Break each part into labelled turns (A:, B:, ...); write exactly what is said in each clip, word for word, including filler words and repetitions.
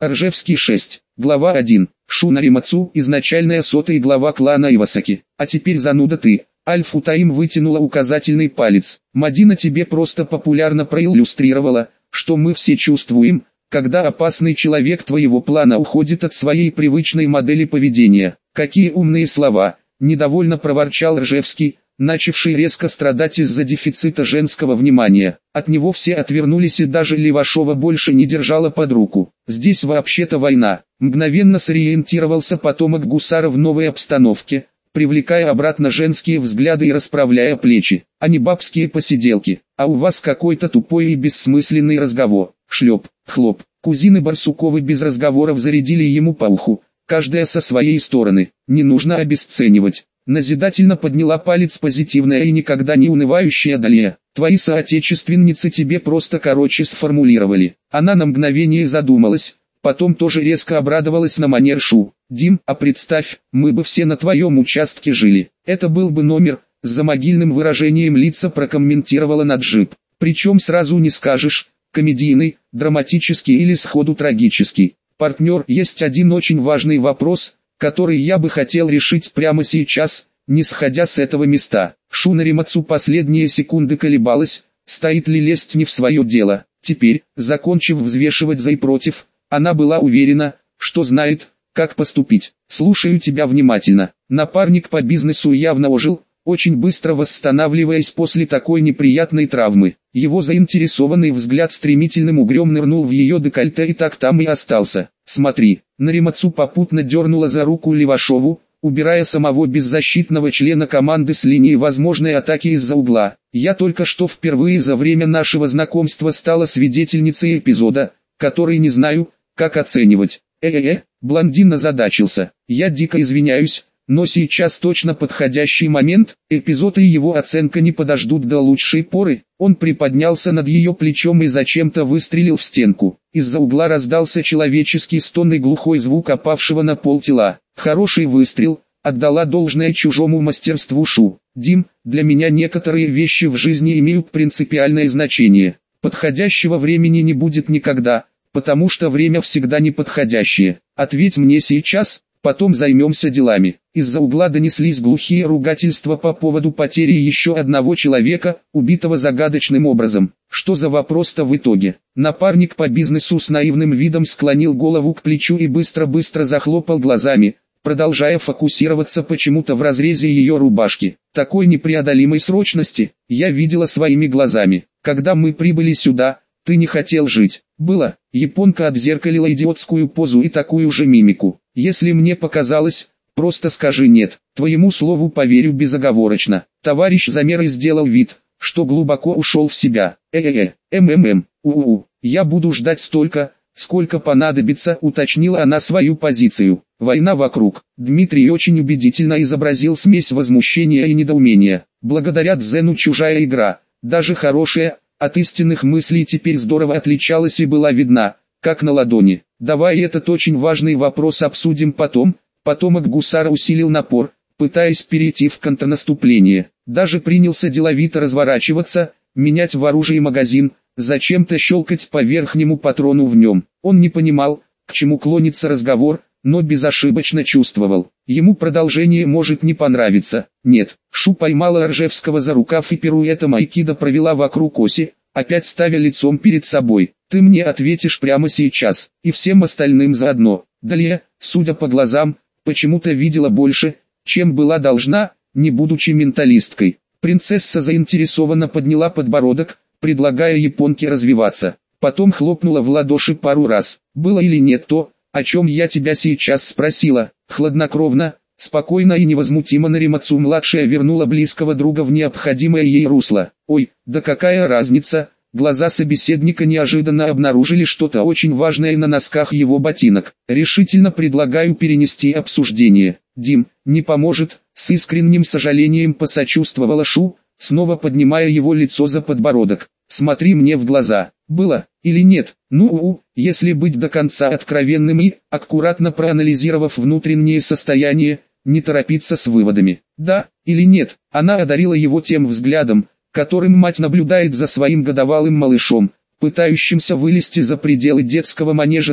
A: Ржевский шесть. Глава один. Шу Наримацу, изначальная сотая глава клана Ивасаки. А теперь зануда ты. Аль-Футаим вытянула указательный палец. Мадина тебе просто популярно проиллюстрировала, что мы все чувствуем, когда опасный человек твоего плана уходит от своей привычной модели поведения. Какие умные слова, недовольно проворчал Ржевский, начавший резко страдать из-за дефицита женского внимания. От него все отвернулись, и даже Левашова больше не держала под руку. Здесь вообще-то война. Мгновенно сориентировался потомок гусара в новой обстановке, привлекая обратно женские взгляды и расправляя плечи, а не бабские посиделки. А у вас какой-то тупой и бессмысленный разговор. Шлеп, хлоп. Кузины Барсуковы без разговоров зарядили ему по уху, каждая со своей стороны. Не нужно обесценивать. Назидательно подняла палец позитивная и никогда не унывающая Далия. Твои соотечественницы тебе просто короче сформулировали. Она на мгновение задумалась, потом тоже резко обрадовалась на манер Шу. Дим, а представь, мы бы все на твоем участке жили. Это был бы номер, с замогильным выражением лица прокомментировала Наджиб. Причем сразу не скажешь, комедийный, драматический или сходу трагический. Партнер, есть один очень важный вопрос, который я бы хотел решить прямо сейчас, не сходя с этого места. Шу Наримацу последние секунды колебалась, стоит ли лезть не в свое дело. Теперь, закончив взвешивать за и против, она была уверена, что знает, как поступить. Слушаю тебя внимательно. Напарник по бизнесу явно ожил, очень быстро восстанавливаясь после такой неприятной травмы. Его заинтересованный взгляд стремительным угрём нырнул в ее декольте и так там и остался. Смотри, Наримацу попутно дернула за руку Левашову, убирая самого беззащитного члена команды с линии возможной атаки из-за угла. Я только что впервые за время нашего знакомства стала свидетельницей эпизода, который не знаю, как оценивать. Э-э-э, блондин озадачился. Я дико извиняюсь, но сейчас точно подходящий момент, эпизод и его оценка не подождут до лучшей поры. Он приподнялся над ее плечом и зачем-то выстрелил в стенку. Из-за угла раздался человеческий стон и глухой звук опавшего на пол тела. Хороший выстрел, отдала должное чужому мастерству Шу. Дим, для меня некоторые вещи в жизни имеют принципиальное значение. Подходящего времени не будет никогда, потому что время всегда неподходящее. Ответь мне сейчас, потом займемся делами. Из-за угла донеслись глухие ругательства по поводу потери еще одного человека, убитого загадочным образом. Что за вопрос-то в итоге? Напарник по бизнесу с наивным видом склонил голову к плечу и быстро-быстро захлопал глазами, продолжая фокусироваться почему-то в разрезе ее рубашки. Такой непреодолимой срочности я видела своими глазами. Когда мы прибыли сюда, ты не хотел жить. Было. Японка отзеркалила идиотскую позу и такую же мимику. Если мне показалось, просто скажи нет. Твоему слову поверю безоговорочно. Товарищ замеры сделал вид, что глубоко ушел в себя. Э-э-э, м-м-м, у-у-у. Я буду ждать столько, сколько понадобится, уточнила она свою позицию. Война вокруг. Дмитрий очень убедительно изобразил смесь возмущения и недоумения. Благодаря Дзену чужая игра, даже хорошая, от истинных мыслей теперь здорово отличалась и была видна, как на ладони. Давай этот очень важный вопрос обсудим потом. Потомок гусара усилил напор, пытаясь перейти в контрнаступление. Даже принялся деловито разворачиваться, менять в оружии магазин, зачем-то щелкать по верхнему патрону в нем. Он не понимал, к чему клонится разговор, но безошибочно чувствовал. Ему продолжение может не понравиться. Нет, Шу поймала Ржевского за рукав и пируэтом айкидо провела вокруг оси, опять ставя лицом перед собой. Ты мне ответишь прямо сейчас, и всем остальным заодно. Далее, судя по глазам, почему-то видела больше, чем была должна, не будучи менталисткой. Принцесса заинтересованно подняла подбородок, предлагая японке развиваться. Потом хлопнула в ладоши пару раз. Было или нет то, о чем я тебя сейчас спросила. Хладнокровно, спокойно и невозмутимо Наримацу-младшая вернула близкого друга в необходимое ей русло. Ой, да какая разница? Глаза собеседника неожиданно обнаружили что-то очень важное на носках его ботинок. Решительно предлагаю перенести обсуждение. Дим, не поможет, с искренним сожалением посочувствовала Шу, снова поднимая его лицо за подбородок. Смотри мне в глаза. Было или нет? Ну, если быть до конца откровенным и, аккуратно проанализировав внутреннее состояние, не торопиться с выводами. Да или нет? Она одарила его тем взглядом, которым мать наблюдает за своим годовалым малышом, пытающимся вылезти за пределы детского манежа так,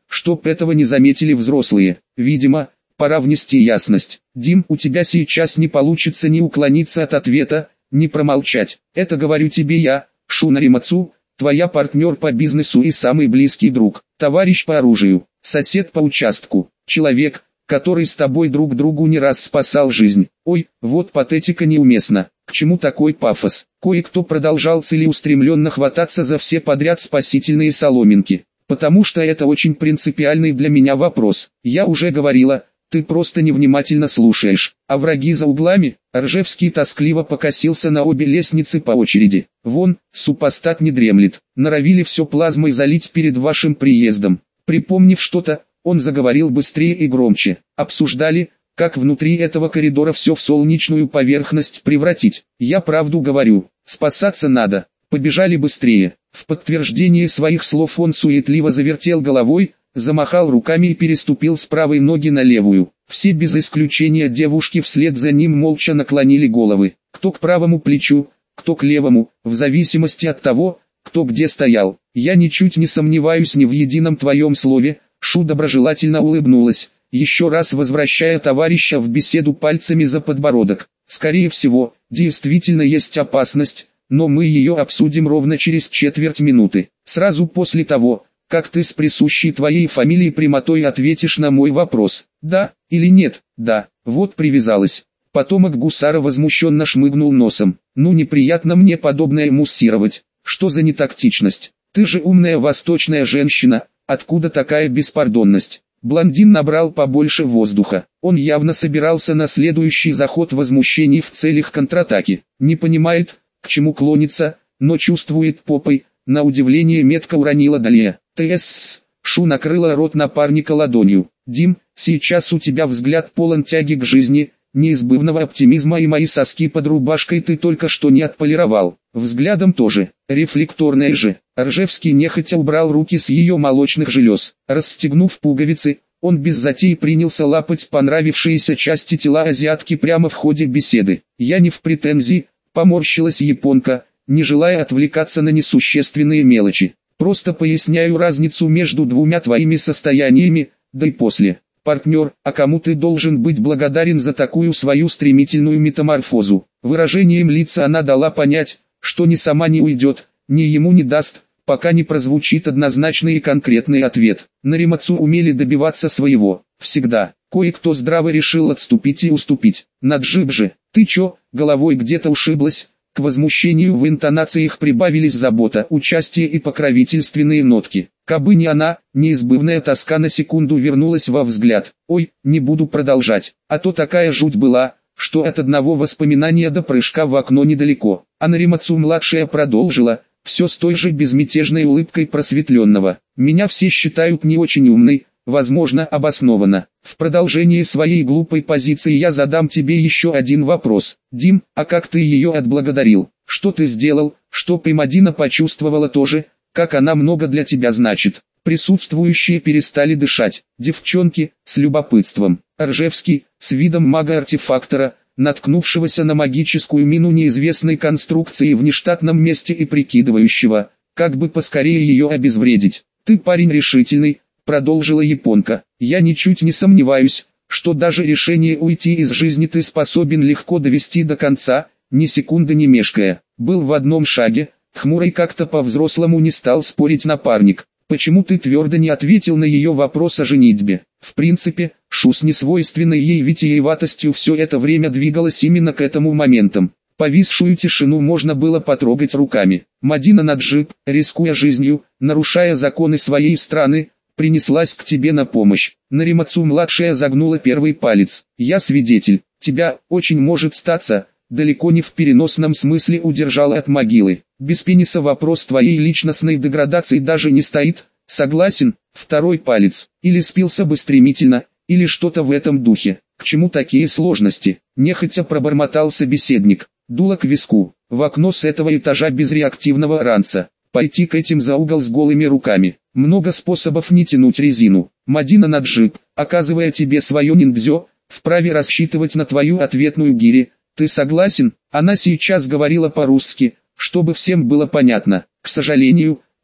A: чтоб этого не заметили взрослые. Видимо, пора внести ясность. Дим, у тебя сейчас не получится ни уклониться от ответа, ни промолчать. Это говорю тебе я, Шунари Мацу, твоя партнер по бизнесу и самый близкий друг, товарищ по оружию, сосед по участку, человек, который с тобой друг другу не раз спасал жизнь. Ой, вот патетика неуместна. К чему такой пафос? Кое-кто продолжал целеустремленно хвататься за все подряд спасительные соломинки. Потому что это очень принципиальный для меня вопрос. Я уже говорила, ты просто невнимательно слушаешь. А враги за углами? Ржевский тоскливо покосился на обе лестницы по очереди. Вон, супостат не дремлет. Норовили все плазмой залить перед вашим приездом. Припомнив что-то, он заговорил быстрее и громче. Обсуждали, как внутри этого коридора все в солнечную поверхность превратить. Я правду говорю, спасаться надо. Побежали быстрее. В подтверждение своих слов он суетливо завертел головой, замахал руками и переступил с правой ноги на левую. Все без исключения девушки вслед за ним молча наклонили головы. Кто к правому плечу, кто к левому, в зависимости от того, кто где стоял. Я ничуть не сомневаюсь ни в едином твоем слове. Шу доброжелательно улыбнулась, еще раз возвращая товарища в беседу пальцами за подбородок. Скорее всего, действительно есть опасность, но мы ее обсудим ровно через четверть минуты. Сразу после того, как ты с присущей твоей фамилией прямотой ответишь на мой вопрос. Да или нет? Да. Вот привязалась. Потомок гусара возмущенно шмыгнул носом. Ну неприятно мне подобное муссировать. Что за нетактичность? Ты же умная восточная женщина. Откуда такая беспардонность? Блондин набрал побольше воздуха. Он явно собирался на следующий заход возмущений в целях контратаки. Не понимает, к чему клонится, но чувствует попой. На удивление метко уронила Далия. «Тссс». Шу накрыла рот напарника ладонью. «Дим, сейчас у тебя взгляд полон тяги к жизни, неизбывного оптимизма, и мои соски под рубашкой ты только что не отполировал. Взглядом тоже, рефлекторная же». Ржевский нехотя убрал руки с ее молочных желез. Расстегнув пуговицы, он без затей принялся лапать понравившиеся части тела азиатки прямо в ходе беседы. «Я не в претензии», — поморщилась японка, не желая отвлекаться на несущественные мелочи. «Просто поясняю разницу между двумя твоими состояниями, да и после. Партнер, а кому ты должен быть благодарен за такую свою стремительную метаморфозу?» Выражением лица она дала понять, что ни сама не уйдет, ни ему не даст, пока не прозвучит однозначный и конкретный ответ. Наримацу умели добиваться своего, всегда. Кое-кто здраво решил отступить и уступить. Наджиб же, ты чё, головой где-то ушиблась? К возмущению в интонациях прибавились забота, участие и покровительственные нотки. Кабы не она, неизбывная тоска на секунду вернулась во взгляд. Ой, не буду продолжать, а то такая жуть была, что от одного воспоминания до прыжка в окно недалеко. А Наримацу-младшая продолжила, все с той же безмятежной улыбкой просветленного. Меня все считают не очень умной, возможно, обоснованно. В продолжении своей глупой позиции я задам тебе еще один вопрос. Дим, а как ты ее отблагодарил? Что ты сделал, чтоб и Мадина почувствовала то же, как она много для тебя значит? Присутствующие перестали дышать. Девчонки, с любопытством. Ржевский, с видом мага-артефактора, наткнувшегося на магическую мину неизвестной конструкции в нештатном месте и прикидывающего, как бы поскорее ее обезвредить. Ты парень решительный, продолжила японка. Я ничуть не сомневаюсь, что даже решение уйти из жизни ты способен легко довести до конца, ни секунды не мешкая. Был в одном шаге, хмурый как-то по-взрослому не стал спорить напарник. Почему ты твердо не ответил на ее вопрос о женитьбе? В принципе, Шу с несвойственной ей витиеватостью все это время двигалась именно к этому моментам. Повисшую тишину можно было потрогать руками. Мадина Наджиб, рискуя жизнью, нарушая законы своей страны, принеслась к тебе на помощь. Наримацу-младшая загнула первый палец. Я свидетель, тебя, очень может статься, далеко не в переносном смысле удержал от могилы. Без пениса вопрос твоей личностной деградации даже не стоит, согласен? Второй палец, или спился бы стремительно, или что-то в этом духе. К чему такие сложности? Нехотя пробормотал собеседник. Дуло к виску. В окно с этого этажа без реактивного ранца. Пойти к этим за угол с голыми руками. Много способов не тянуть резину. Мадина Наджиб, оказывая тебе свое ниндзё, вправе рассчитывать на твою ответную гири. Ты согласен? Она сейчас говорила по-русски, чтобы всем было понятно. К сожалению,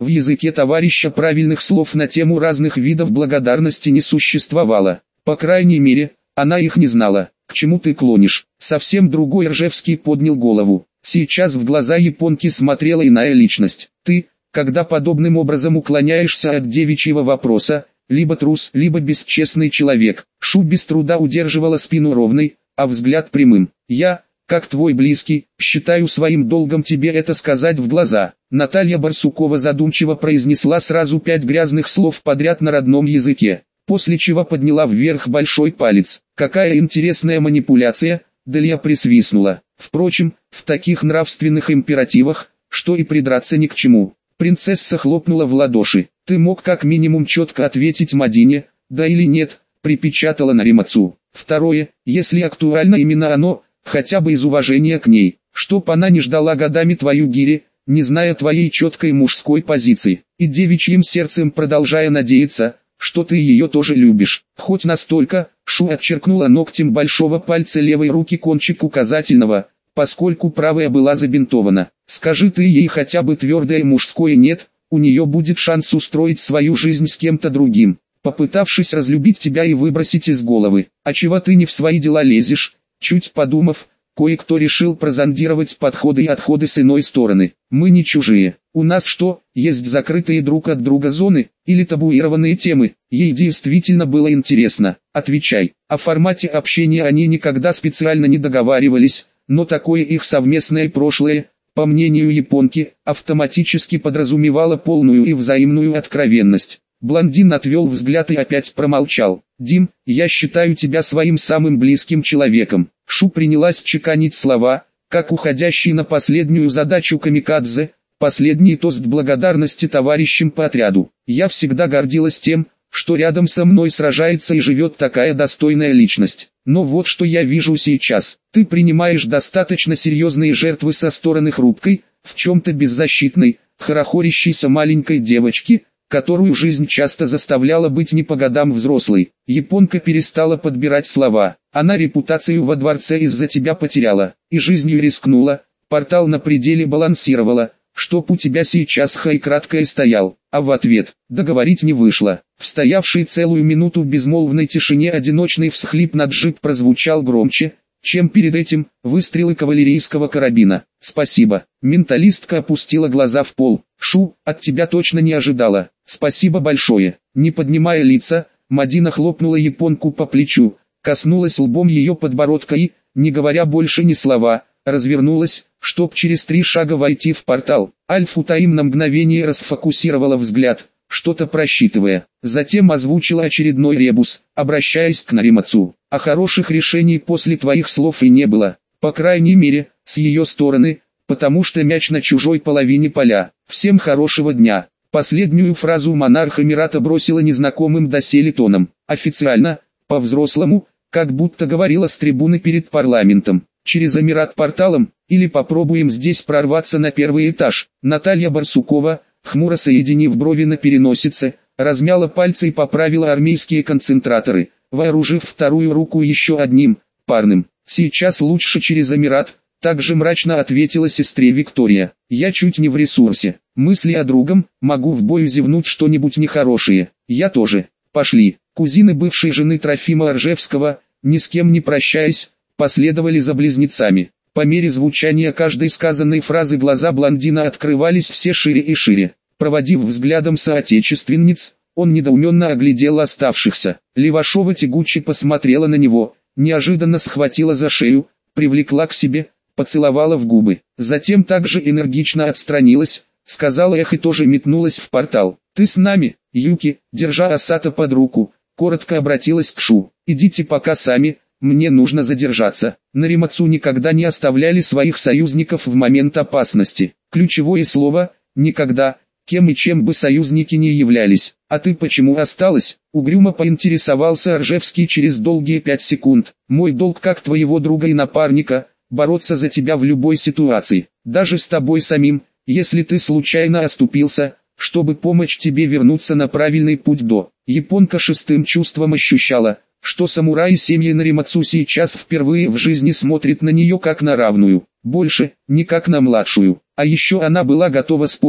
A: В языке товарища правильных слов на тему разных видов благодарности не существовало. По крайней мере, она их не знала. «К чему ты клонишь?» Совсем другой. Ржевский поднял голову. Сейчас в глаза японки смотрела иная личность. «Ты, когда подобным образом уклоняешься от девичьего вопроса, либо трус, либо бесчестный человек». Шу без труда удерживала спину ровной, а взгляд прямым. «Я, как твой близкий, считаю своим долгом тебе это сказать в глаза». Наталья Барсукова задумчиво произнесла сразу пять грязных слов подряд на родном языке, после чего подняла вверх большой палец. «Какая интересная манипуляция!» Далья присвистнула. Впрочем, в таких нравственных императивах, что и придраться ни к чему. Принцесса хлопнула в ладоши. «Ты мог как минимум четко ответить Мадине, да или нет», припечатала Наримацу. «Второе, если актуально именно оно, хотя бы из уважения к ней, чтоб она не ждала годами твою гири, не зная твоей четкой мужской позиции, и девичьим сердцем продолжая надеяться, что ты ее тоже любишь, хоть настолько». Шу отчеркнула ногтем большого пальца левой руки кончик указательного, поскольку правая была забинтована. «Скажи ты ей хотя бы твердое мужское «нет», у нее будет шанс устроить свою жизнь с кем-то другим, попытавшись разлюбить тебя и выбросить из головы. А чего ты не в свои дела лезешь?» Чуть подумав, кое-кто решил прозондировать подходы и отходы с иной стороны. «Мы не чужие. У нас что, есть закрытые друг от друга зоны, или табуированные темы?» Ей действительно было интересно. «Отвечай». О формате общения они никогда специально не договаривались, но такое их совместное прошлое, по мнению японки, автоматически подразумевало полную и взаимную откровенность. Блондин отвел взгляд и опять промолчал. «Дим, я считаю тебя своим самым близким человеком». Шу принялась чеканить слова, как уходящий на последнюю задачу камикадзе, последний тост благодарности товарищам по отряду. «Я всегда гордилась тем, что рядом со мной сражается и живет такая достойная личность. Но вот что я вижу сейчас. Ты принимаешь достаточно серьезные жертвы со стороны хрупкой, в чем-то беззащитной, хорохорящейся маленькой девочки, которую жизнь часто заставляла быть не по годам взрослой». Японка перестала подбирать слова. «Она репутацию во дворце из-за тебя потеряла, и жизнью рискнула, портал на пределе балансировала, чтоб у тебя сейчас хай краткое стоял». А в ответ, договорить не вышло. В стоявшей целую минуту в безмолвной тишине одиночный всхлип над джип прозвучал громче, чем перед этим выстрелы кавалерийского карабина. «Спасибо». Менталистка опустила глаза в пол. «Шу, от тебя точно не ожидала. Спасибо большое». Не поднимая лица, Мадина хлопнула японку по плечу, коснулась лбом ее подбородка и, не говоря больше ни слова, развернулась, чтоб через три шага войти в портал. Аль-Футаим на мгновение расфокусировала взгляд, что-то просчитывая. Затем озвучила очередной ребус, обращаясь к Наримацу. «А хороших решений после твоих слов и не было, по крайней мере, с ее стороны, потому что мяч на чужой половине поля. Всем хорошего дня». Последнюю фразу монарх Эмирата бросила незнакомым доселе тоном. Официально, по-взрослому, как будто говорила с трибуны перед парламентом. «Через Эмират порталом, или попробуем здесь прорваться на первый этаж». Наталья Барсукова, хмуро соединив брови на переносице, размяла пальцы и поправила армейские концентраторы, вооружив вторую руку еще одним, парным. «Сейчас лучше через Эмират», также мрачно ответила сестре Виктория. «Я чуть не в ресурсе. Мысли о другом, могу в бою зевнуть что-нибудь нехорошее». «Я тоже. Пошли». Кузины бывшей жены Трофима Ржевского, ни с кем не прощаясь, последовали за близнецами. По мере звучания каждой сказанной фразы глаза блондина открывались все шире и шире. Проводив взглядом соотечественниц, он недоуменно оглядел оставшихся. Левашова тягуче посмотрела на него, неожиданно схватила за шею, привлекла к себе, поцеловала в губы. Затем также энергично отстранилась, сказала эх и тоже метнулась в портал. «Ты с нами, Юки?» Держа Асата под руку, коротко обратилась к Шу. «Идите пока сами, мне нужно задержаться». Наримацу никогда не оставляли своих союзников в момент опасности. Ключевое слово «никогда», кем и чем бы союзники не являлись. «А ты почему осталась?» Угрюмо поинтересовался Ржевский через долгие пять секунд. «Мой долг как твоего друга и напарника, бороться за тебя в любой ситуации, даже с тобой самим, если ты случайно оступился, чтобы помочь тебе вернуться на правильный путь до». Японка шестым чувством ощущала, что самурай семьи Наримацу сейчас впервые в жизни смотрит на нее как на равную, больше, не как на младшую. А еще она была готова спорить,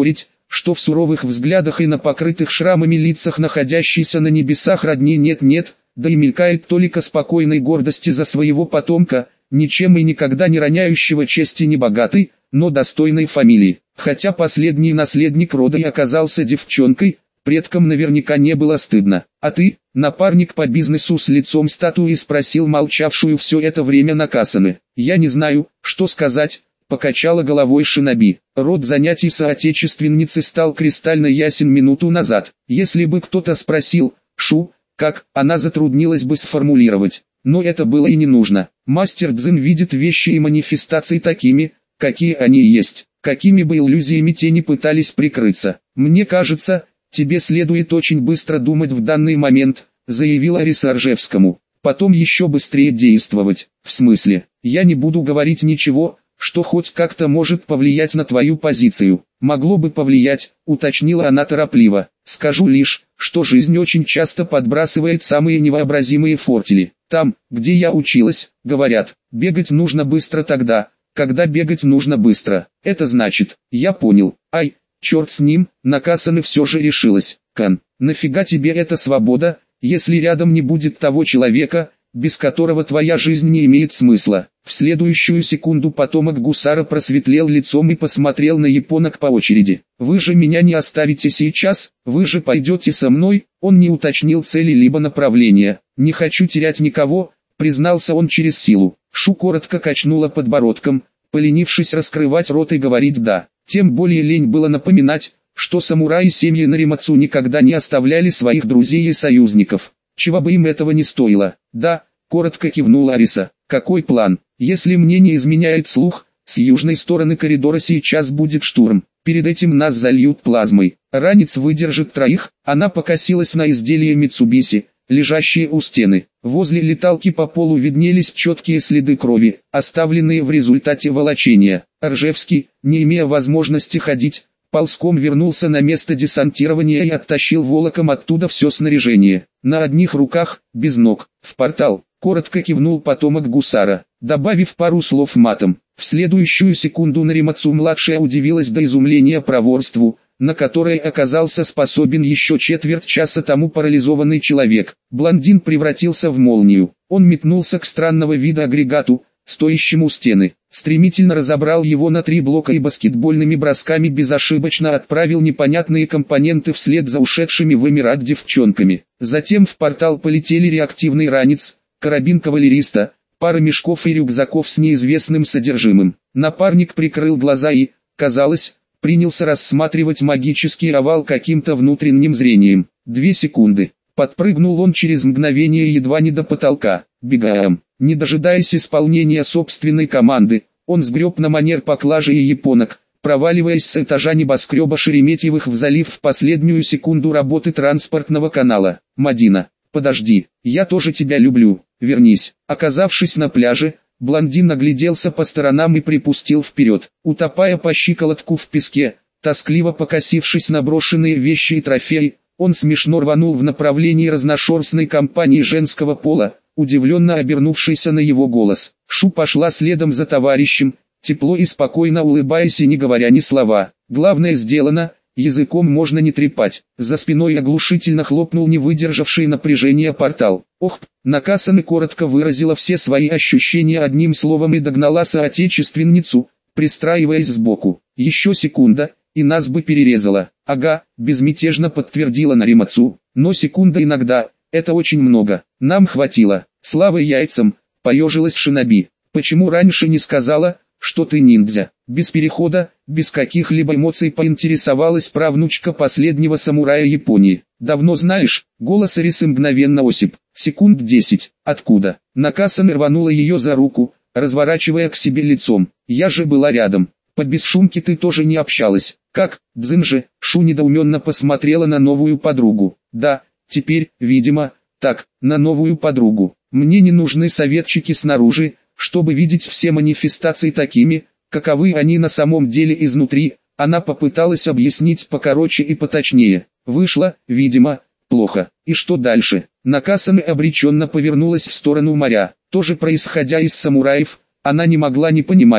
A: что в суровых взглядах и на покрытых шрамами лицах находящейся на небесах родни нет-нет, да и мелькает толика спокойной гордости за своего потомка, ничем и никогда не роняющего чести небогатой, но достойной фамилии. Хотя последний наследник рода и оказался девчонкой, предкам наверняка не было стыдно. «А ты, напарник по бизнесу с лицом статуи?» — спросил молчавшую все это время Накасаны. «Я не знаю, что сказать», — покачала головой шиноби. Род занятий соотечественницы стал кристально ясен минуту назад. Если бы кто-то спросил, Шу, как, она затруднилась бы сформулировать. Но это было и не нужно. Мастер Цзин видит вещи и манифестации такими, какие они есть. Какими бы иллюзиями те ни пытались прикрыться. «Мне кажется, тебе следует очень быстро думать в данный момент», — заявила Ариса Ржевскому. «Потом еще быстрее действовать. В смысле, я не буду говорить ничего, что хоть как-то может повлиять на твою позицию». «Могло бы повлиять», — уточнила она торопливо. «Скажу лишь, что жизнь очень часто подбрасывает самые невообразимые фортели. Там, где я училась, говорят, бегать нужно быстро тогда, когда бегать нужно быстро. Это значит, я понял. Ай, черт с ним», — Накасаны все же решилась. «Кан, нафига тебе эта свобода, если рядом не будет того человека, без которого твоя жизнь не имеет смысла?» В следующую секунду потомок гусара просветлел лицом и посмотрел на японок по очереди. «Вы же меня не оставите сейчас, вы же пойдете со мной?» Он не уточнил цели либо направления. «Не хочу терять никого», — признался он через силу. Шу коротко качнула подбородком, поленившись раскрывать рот и говорить «да». Тем более лень было напоминать, что самураи семьи Наримацу никогда не оставляли своих друзей и союзников. Чего бы им этого не стоило. «Да», — коротко кивнула Ариса. «Какой план? Если мне не изменяет слух, с южной стороны коридора сейчас будет штурм. Перед этим нас зальют плазмой. Ранец выдержит троих». Она покосилась на изделие Митсубиси, лежащие у стены. Возле леталки по полу виднелись четкие следы крови, оставленные в результате волочения. Ржевский, не имея возможности ходить, ползком вернулся на место десантирования и оттащил волоком оттуда все снаряжение. На одних руках, без ног, в портал. Коротко кивнул потомок гусара, добавив пару слов матом. В следующую секунду Наримацу-младшая удивилась до изумления проворству, на которое оказался способен еще четверть часа тому парализованный человек. Блондин превратился в молнию. Он метнулся к странного вида агрегату, стоящему у стены, стремительно разобрал его на три блока и баскетбольными бросками безошибочно отправил непонятные компоненты вслед за ушедшими в Эмират девчонками. Затем в портал полетели реактивный ранец, карабин кавалериста, пара мешков и рюкзаков с неизвестным содержимым. Напарник прикрыл глаза и, казалось, принялся рассматривать магический овал каким-то внутренним зрением. Две секунды. Подпрыгнул он через мгновение едва не до потолка. Бегаем. Не дожидаясь исполнения собственной команды, он сгреб на манер поклажи и японок, проваливаясь с этажа небоскреба Шереметьевых в залив в последнюю секунду работы транспортного канала. «Мадина, подожди, я тоже тебя люблю, вернись». Оказавшись на пляже, блондин огляделся по сторонам и припустил вперед, утопая по щиколотку в песке, тоскливо покосившись на брошенные вещи и трофеи. Он смешно рванул в направлении разношерстной компании женского пола, удивленно обернувшейся на его голос. Шу пошла следом за товарищем, тепло и спокойно улыбаясь и не говоря ни слова. «Главное сделано, языком можно не трепать». За спиной оглушительно хлопнул не выдержавший напряжения портал. «Ох!» Накасаны коротко выразила все свои ощущения одним словом и догнала соотечественницу, пристраиваясь сбоку. «Еще секунда, и нас бы перерезало». «Ага», безмятежно подтвердила Наримацу, «но секунда иногда, это очень много. Нам хватило». «Слава яйцам», поежилась шиноби. «Почему раньше не сказала, что ты ниндзя?» Без перехода, без каких-либо эмоций поинтересовалась правнучка последнего самурая Японии. «Давно знаешь?» Голос Арисы мгновенно осип. «Секунд десять. Откуда?» Накасаны рванула ее за руку, разворачивая к себе лицом. «Я же была рядом. По бесшумке ты тоже не общалась». «Как, Цзин же?» Шу недоуменно посмотрела на новую подругу. «Да, теперь, видимо, так, на новую подругу. Мне не нужны советчики снаружи, чтобы видеть все манифестации такими, каковы они на самом деле изнутри». Она попыталась объяснить покороче и поточнее. Вышло, видимо, плохо. «И что дальше?» Накасаны обреченно повернулась в сторону моря. Тоже происходя из самураев, она не могла не понимать,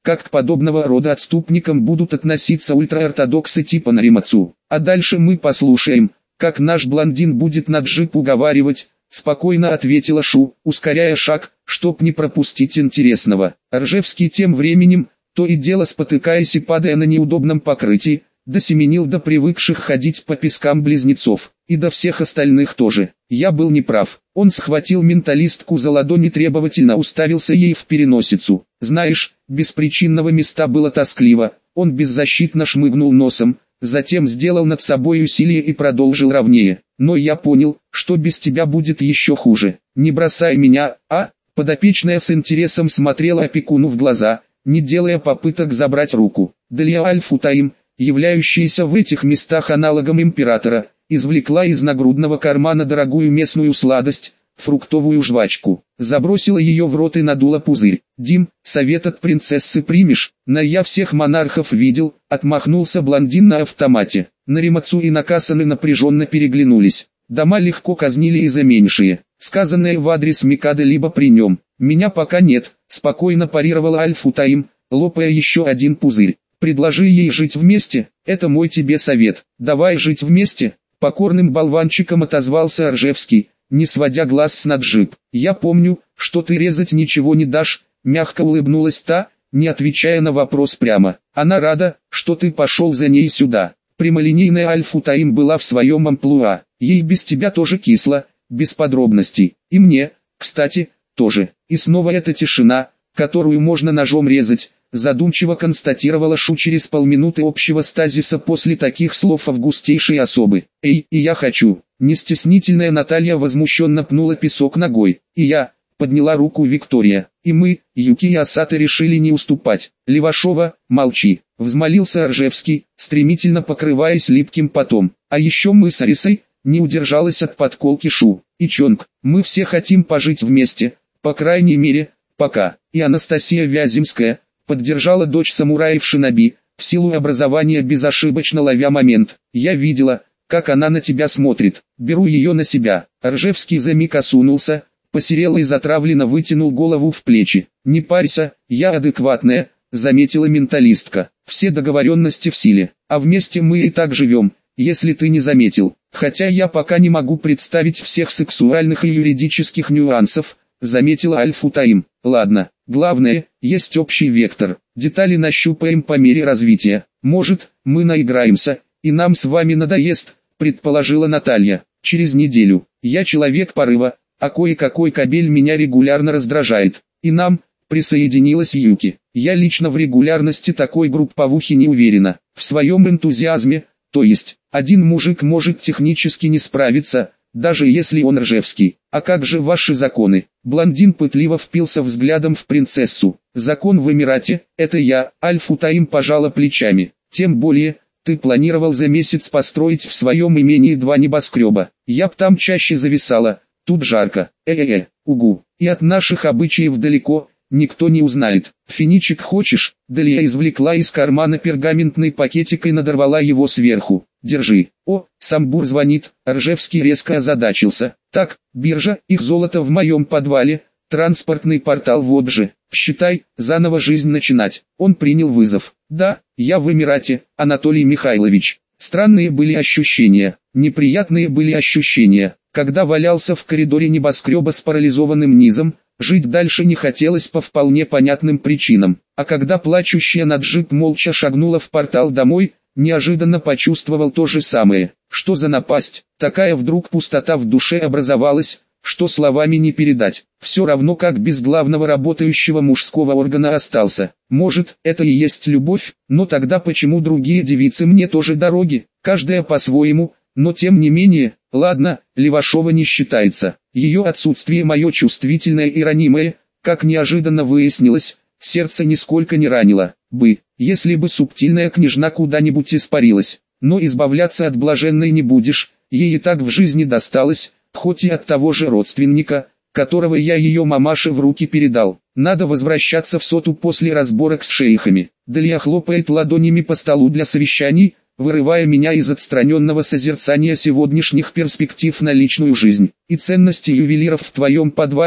A: как к подобного рода отступникам будут относиться ультраортодоксы типа Наримацу. А дальше мы послушаем, как наш блондин будет на джип уговаривать, спокойно ответила Шу, ускоряя шаг, чтоб не пропустить интересного. Ржевский тем временем, то и дело спотыкаясь и падая на неудобном покрытии, досеменил до привыкших ходить по пескам близнецов, и до всех остальных тоже. Я был неправ. Он схватил менталистку за ладонь и требовательно уставился ей в переносицу. Знаешь, без причинного места было тоскливо. Он беззащитно шмыгнул носом, затем сделал над собой усилие и продолжил ровнее. Но я понял, что без тебя будет еще хуже. Не бросай меня, а? Подопечная с интересом смотрела опекуну в глаза, не делая попыток забрать руку. Далия Аль-Футаим, являющаяся в этих местах аналогом императора, извлекла из нагрудного кармана дорогую местную сладость, фруктовую жвачку, забросила ее в рот и надула пузырь. «Дим, совет от принцессы примешь?» «На я всех монархов видел», — отмахнулся блондин на автомате. Наримацу и Накасаны напряженно переглянулись. Дома легко казнили и за меньшие. Сказанное в адрес Микады либо при нем. «Меня пока нет», — спокойно парировала Аль-Футаим, лопая еще один пузырь. «Предложи ей жить вместе, это мой тебе совет». «Давай жить вместе», — покорным болванчиком отозвался Ржевский, не сводя глаз с Наджиб. «Я помню, что ты резать ничего не дашь», — мягко улыбнулась та, не отвечая на вопрос прямо. «Она рада, что ты пошел за ней сюда». Прямолинейная Аль-Футаим была в своем амплуа. «Ей без тебя тоже кисло, без подробностей. И мне, кстати, тоже». И снова эта тишина, которую можно ножом резать, задумчиво констатировала Шу через полминуты общего стазиса после таких слов августейшей особы. «Эй, и я хочу». Нестеснительная Наталья возмущенно пнула песок ногой. «И я», — подняла руку Виктория. «И мы, Юки и Асата, решили не уступать». «Левашова, молчи», — взмолился Ржевский, стремительно покрываясь липким потом. «А еще мы с Арисой», — не удержалась от подколки Шу. «И Чонг, мы все хотим пожить вместе, по крайней мере, пока». И Анастасия Вяземская поддержала дочь самураев Шиноби, в силу образования безошибочно ловя момент. «Я видела, как она на тебя смотрит, беру ее на себя». Ржевский за миг осунулся, посерел и затравленно вытянул голову в плечи. «Не парься, я адекватная», — заметила менталистка. «Все договоренности в силе, а вместе мы и так живем, если ты не заметил. Хотя я пока не могу представить всех сексуальных и юридических нюансов», — заметила Аль-Футаим. «Ладно, главное, есть общий вектор, детали нащупаем по мере развития. Может, мы наиграемся, и нам с вами надоест», — предположила Наталья. «Через неделю. Я человек порыва, а кое-какой кабель меня регулярно раздражает. И нам», — присоединилась Юки. «Я лично в регулярности такой групповухи не уверена. В своем энтузиазме, то есть, один мужик может технически не справиться, даже если он Ржевский. А как же ваши законы?» Блондин пытливо впился взглядом в принцессу. «Закон в Эмирате, это я», — Аль-Футаим пожала плечами. «Тем более, ты планировал за месяц построить в своем имении два небоскреба. Я б там чаще зависала, тут жарко. Э-э-э, угу. И от наших обычаев далеко, никто не узнает. Финичек хочешь?» Далия извлекла из кармана пергаментный пакетик и надорвала его сверху. «Держи». «О, Самбур звонит», — Ржевский резко озадачился. «Так, биржа, их золото в моем подвале, транспортный портал вот же. Считай, заново жизнь начинать». Он принял вызов. «Да, я в Эмирате, Анатолий Михайлович». Странные были ощущения, неприятные были ощущения. Когда валялся в коридоре небоскреба с парализованным низом, жить дальше не хотелось по вполне понятным причинам. А когда плачущая Наджиб молча шагнула в портал домой, неожиданно почувствовал то же самое. Что за напасть? Такая вдруг пустота в душе образовалась, что словами не передать. Все равно как без главного работающего мужского органа остался. Может, это и есть любовь, но тогда почему другие девицы мне тоже дороги? Каждая по-своему, но тем не менее, ладно, Левашова не считается. Ее отсутствие мое чувствительное и ранимое, как неожиданно выяснилось, сердце нисколько не ранило бы, если бы субтильная княжна куда-нибудь испарилась. Но избавляться от блаженной не будешь, ей и так в жизни досталось, хоть и от того же родственника, которого я ее мамаше в руки передал. Надо возвращаться в Соту после разборок с шейхами. Далия хлопает ладонями по столу для совещаний, вырывая меня из отстраненного созерцания сегодняшних перспектив на личную жизнь. И ценности ювелиров в твоем подвале,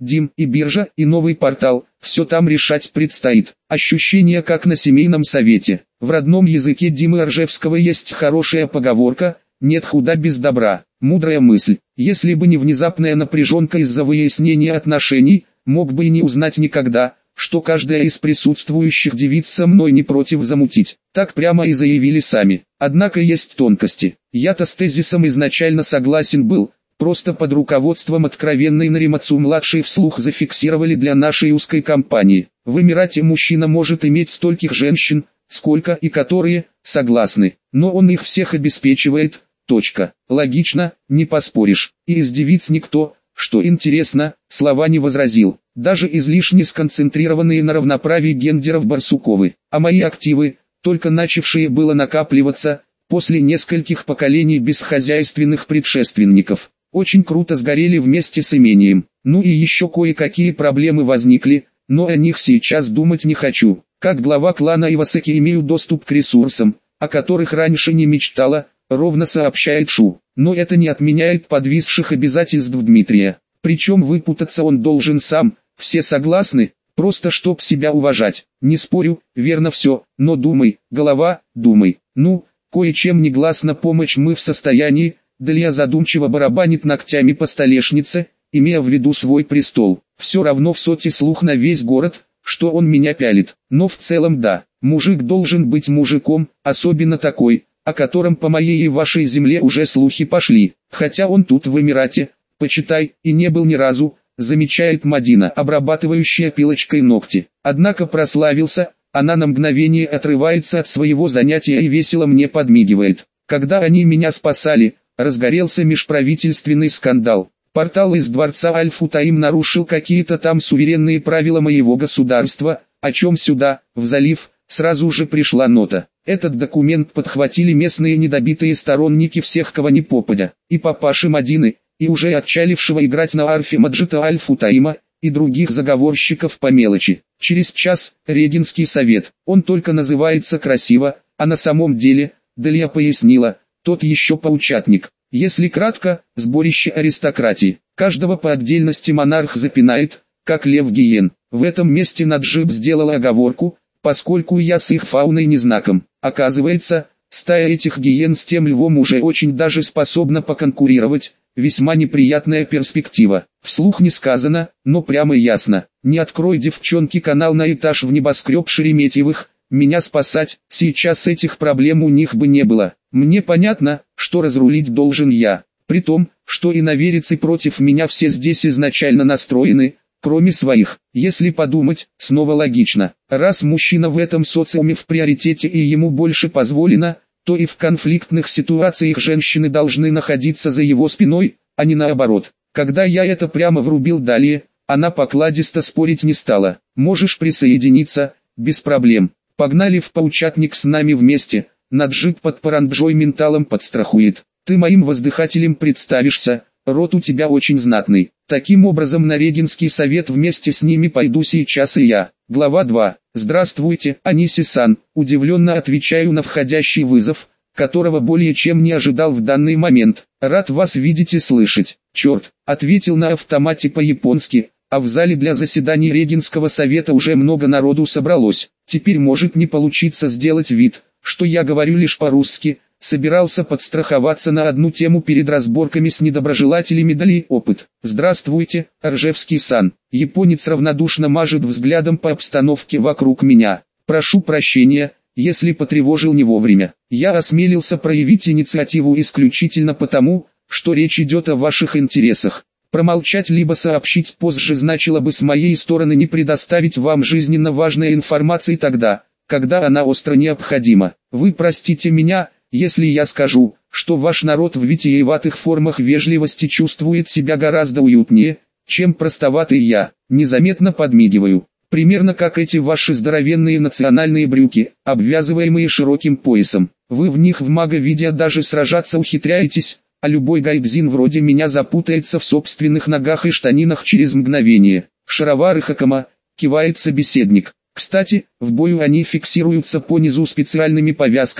A: Дим, и биржа, и новый портал, все там решать предстоит. Ощущение как на семейном совете. В родном языке Димы Ржевского есть хорошая поговорка: «Нет худа без добра». Мудрая мысль. Если бы не внезапная напряженка из-за выяснения отношений, мог бы и не узнать никогда, что каждая из присутствующих девиц со мной не против замутить. Так прямо и заявили сами. Однако есть тонкости. Я-то с тезисом изначально согласен был, просто под руководством откровенной Наримацу-младшей вслух зафиксировали для нашей узкой компании. В Эмирате мужчина может иметь стольких женщин, сколько и которые согласны, но он их всех обеспечивает. Точка. Логично, не поспоришь. И из девиц никто, что интересно, слова не возразил. Даже излишне сконцентрированные на равноправии гендеров Барсуковы. А мои активы, только начавшие было накапливаться, после нескольких поколений бесхозяйственных предшественников, очень круто сгорели вместе с имением. Ну и еще кое-какие проблемы возникли, но о них сейчас думать не хочу. Как глава клана Ивасаки имею доступ к ресурсам, о которых раньше не мечтала, ровно сообщает Шу. Но это не отменяет подвисших обязательств Дмитрия. Причем выпутаться он должен сам, все согласны, просто чтоб себя уважать. Не спорю, верно все, но думай, голова, думай. Ну, кое-чем негласно помочь мы в состоянии. Далия задумчиво барабанит ногтями по столешнице, имея в виду свой престол. Все равно в соте слух на весь город, что он меня пялит. Но в целом да, мужик должен быть мужиком, особенно такой, о котором по моей и вашей земле уже слухи пошли. Хотя он тут в Эмирате, почитай, и не был ни разу, замечает Мадина, обрабатывающая пилочкой ногти. Однако прославился, она на мгновение отрывается от своего занятия и весело мне подмигивает. Когда они меня спасали, разгорелся межправительственный скандал. Портал из дворца Аль-Футаим нарушил какие-то там суверенные правила моего государства, о чем сюда, в залив, сразу же пришла нота. Этот документ подхватили местные недобитые сторонники всех кого ни попадя, и папаши Мадины, и уже отчалившего играть на арфе Маджита Аль-Футаима, и других заговорщиков по мелочи. Через час, Регенский совет, он только называется красиво, а на самом деле, Далия пояснила, тот еще поучатник. Если кратко, сборище аристократии. Каждого по отдельности монарх запинает, как лев гиен. В этом месте Наджиб сделала оговорку, поскольку я с их фауной не знаком. Оказывается, стая этих гиен с тем львом уже очень даже способна поконкурировать. Весьма неприятная перспектива. Вслух не сказано, но прямо ясно. Не открой девчонки канал на этаж в небоскреб Шереметьевых, меня спасать, сейчас этих проблем у них бы не было. Мне понятно, что разрулить должен я. При том, что иноверцы против меня все здесь изначально настроены, кроме своих. Если подумать, снова логично. Раз мужчина в этом социуме в приоритете и ему больше позволено, то и в конфликтных ситуациях женщины должны находиться за его спиной, а не наоборот. Когда я это прямо врубил далее, она покладисто спорить не стала. Можешь присоединиться, без проблем. Погнали в паучатник с нами вместе, Наджиб под паранджой менталом подстрахует. Ты моим воздыхателем представишься, род у тебя очень знатный. Таким образом на Регенский совет вместе с ними пойду сейчас и я. Глава два. Здравствуйте, Аниси-сан, удивленно отвечаю на входящий вызов, которого более чем не ожидал в данный момент. Рад вас видеть и слышать. Черт, ответил на автомате по-японски, а в зале для заседаний Регенского совета уже много народу собралось. Теперь может не получиться сделать вид, что я говорю лишь по-русски. Собирался подстраховаться на одну тему перед разборками с недоброжелателями, дали опыт. Здравствуйте, Ржевский-сан. Японец равнодушно мажет взглядом по обстановке вокруг меня. Прошу прощения, если потревожил не вовремя. Я осмелился проявить инициативу исключительно потому, что речь идет о ваших интересах. Промолчать либо сообщить позже значило бы с моей стороны не предоставить вам жизненно важной информации тогда, когда она остро необходима. Вы простите меня, если я скажу, что ваш народ в витиеватых формах вежливости чувствует себя гораздо уютнее, чем простоватый я. Незаметно подмигиваю. Примерно как эти ваши здоровенные национальные брюки, обвязываемые широким поясом. Вы в них в мага-виде даже сражаться ухитряетесь, а любой гайдзин вроде меня запутается в собственных ногах и штанинах через мгновение. Шаровары Хакама, кивает собеседник. Кстати, в бою они фиксируются по низу специальными повязками,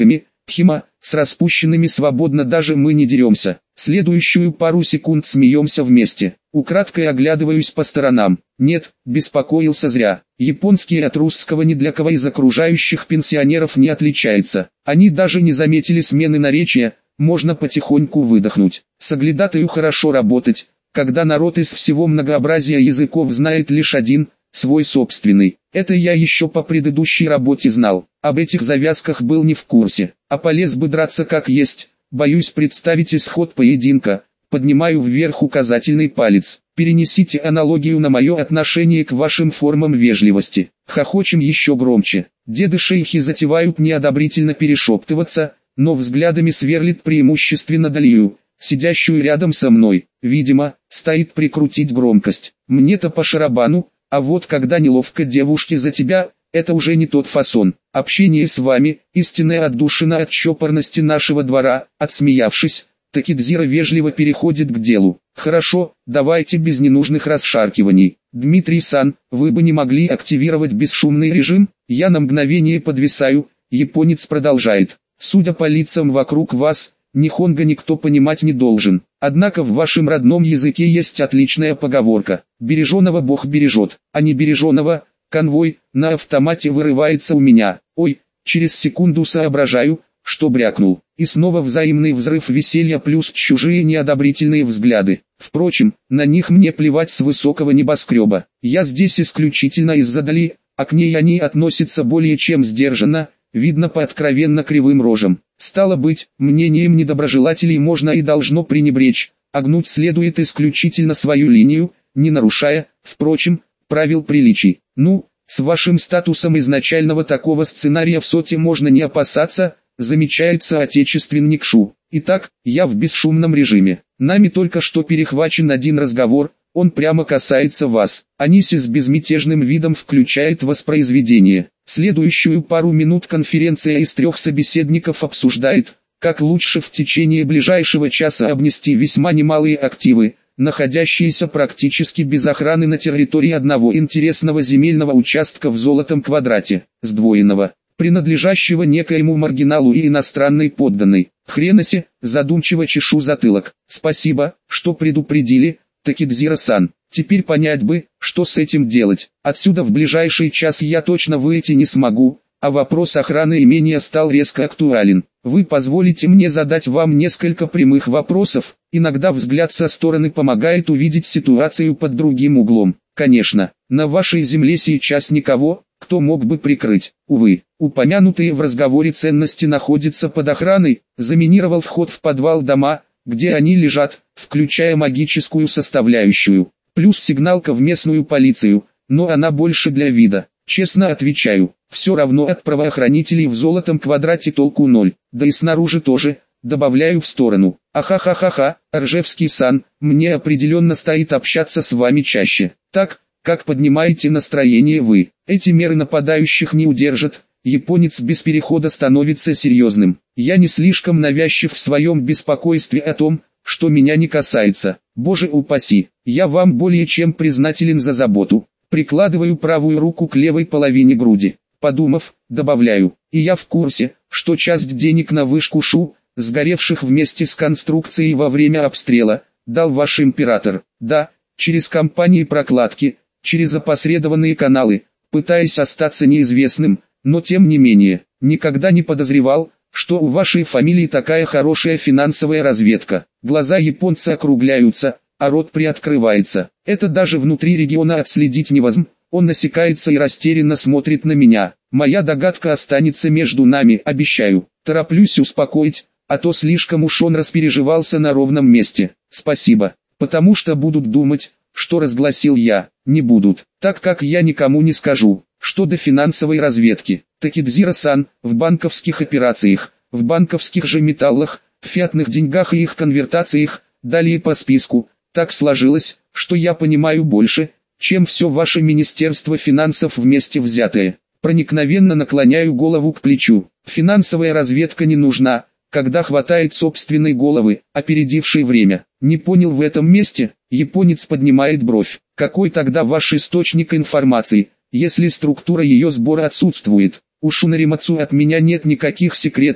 A: Хима, с распущенными свободно даже мы не деремся. Следующую пару секунд смеемся вместе. Украдкой оглядываюсь по сторонам. Нет, беспокоился зря. Японский от русского ни для кого из окружающих пенсионеров не отличается. Они даже не заметили смены наречия, можно потихоньку выдохнуть. Соглядатаю хорошо работать, когда народ из всего многообразия языков знает лишь один, свой собственный. Это я еще по предыдущей работе знал. Об этих завязках был не в курсе, а полез бы драться как есть. Боюсь представить исход поединка. Поднимаю вверх указательный палец. Перенесите аналогию на мое отношение к вашим формам вежливости. Хохочем еще громче. Деды-шейхи затевают неодобрительно перешептываться, но взглядами сверлит преимущественно Далию, сидящую рядом со мной. Видимо, стоит прикрутить громкость. Мне-то по шарабану, а вот когда неловко девушке за тебя, это уже не тот фасон. Общение с вами, истинная отдушина от чопорности нашего двора. Отсмеявшись, Такидзира вежливо переходит к делу. Хорошо, давайте без ненужных расшаркиваний. Дмитрий-сан, вы бы не могли активировать бесшумный режим? Я на мгновение подвисаю, японец продолжает. Судя по лицам вокруг вас, нихонго никто понимать не должен. Однако в вашем родном языке есть отличная поговорка. Береженого Бог бережет, а не береженого, конвой, на автомате вырывается у меня. Ой, через секунду соображаю, что брякнул. И снова взаимный взрыв веселья плюс чужие неодобрительные взгляды. Впрочем, на них мне плевать с высокого небоскреба. Я здесь исключительно из-за Дали, а к ней они относятся более чем сдержанно, видно по откровенно кривым рожам. Стало быть, мнением недоброжелателей можно и должно пренебречь, а гнуть следует исключительно свою линию, не нарушая, впрочем, правил приличий. Ну, с вашим статусом изначального такого сценария в соте можно не опасаться, замечается отечественник Шу. Итак, я в бесшумном режиме. Нами только что перехвачен один разговор, он прямо касается вас. Аниси с безмятежным видом включает воспроизведение. Следующую пару минут конференция из трех собеседников обсуждает, как лучше в течение ближайшего часа обнести весьма немалые активы, находящиеся практически без охраны на территории одного интересного земельного участка в золотом квадрате, сдвоенного, принадлежащего некоему маргиналу и иностранной подданной. Хренаси, задумчиво чешу затылок. Спасибо, что предупредили, Такидзира-сан. Теперь понять бы, что с этим делать. Отсюда в ближайший час я точно выйти не смогу, а вопрос охраны имения стал резко актуален. Вы позволите мне задать вам несколько прямых вопросов? Иногда взгляд со стороны помогает увидеть ситуацию под другим углом. Конечно, на вашей земле сейчас никого, кто мог бы прикрыть. Увы, упомянутые в разговоре ценности находятся под охраной, заминировал вход в подвал дома, где они лежат, включая магическую составляющую. Плюс сигналка в местную полицию, но она больше для вида. Честно отвечаю, все равно от правоохранителей в золотом квадрате толку ноль, да и снаружи тоже, добавляю в сторону. Ахахахаха, Ржевский-сан, мне определенно стоит общаться с вами чаще. Так, как поднимаете настроение вы, эти меры нападающих не удержат, японец без перехода становится серьезным. Я не слишком навязчив в своем беспокойстве о том, что меня не касается. Боже упаси, я вам более чем признателен за заботу. Прикладываю правую руку к левой половине груди. Подумав, добавляю, и я в курсе, что часть денег на вышку Шу, сгоревших вместе с конструкцией во время обстрела, дал ваш император. Да, через компании прокладки, через опосредованные каналы, пытаясь остаться неизвестным, но тем не менее, никогда не подозревал, что у вашей фамилии такая хорошая финансовая разведка. Глаза японца округляются, а рот приоткрывается. Это даже внутри региона отследить невозможно. Он насекается и растерянно смотрит на меня. Моя догадка останется между нами, обещаю. Тороплюсь успокоить, а то слишком уж он распереживался на ровном месте. Спасибо, потому что будут думать, что разгласил я. Не будут, так как я никому не скажу. Что до финансовой разведки, Такидзира-сан, в банковских операциях, в банковских же металлах, в фиатных деньгах и их конвертациях, далее по списку, так сложилось, что я понимаю больше, чем все ваше Министерство финансов вместе взятое. Проникновенно наклоняю голову к плечу. Финансовая разведка не нужна, когда хватает собственной головы, опередившей время. Не понял в этом месте, японец поднимает бровь. Какой тогда ваш источник информации, если структура ее сбора отсутствует? У Шунаримацу от меня нет никаких секретов,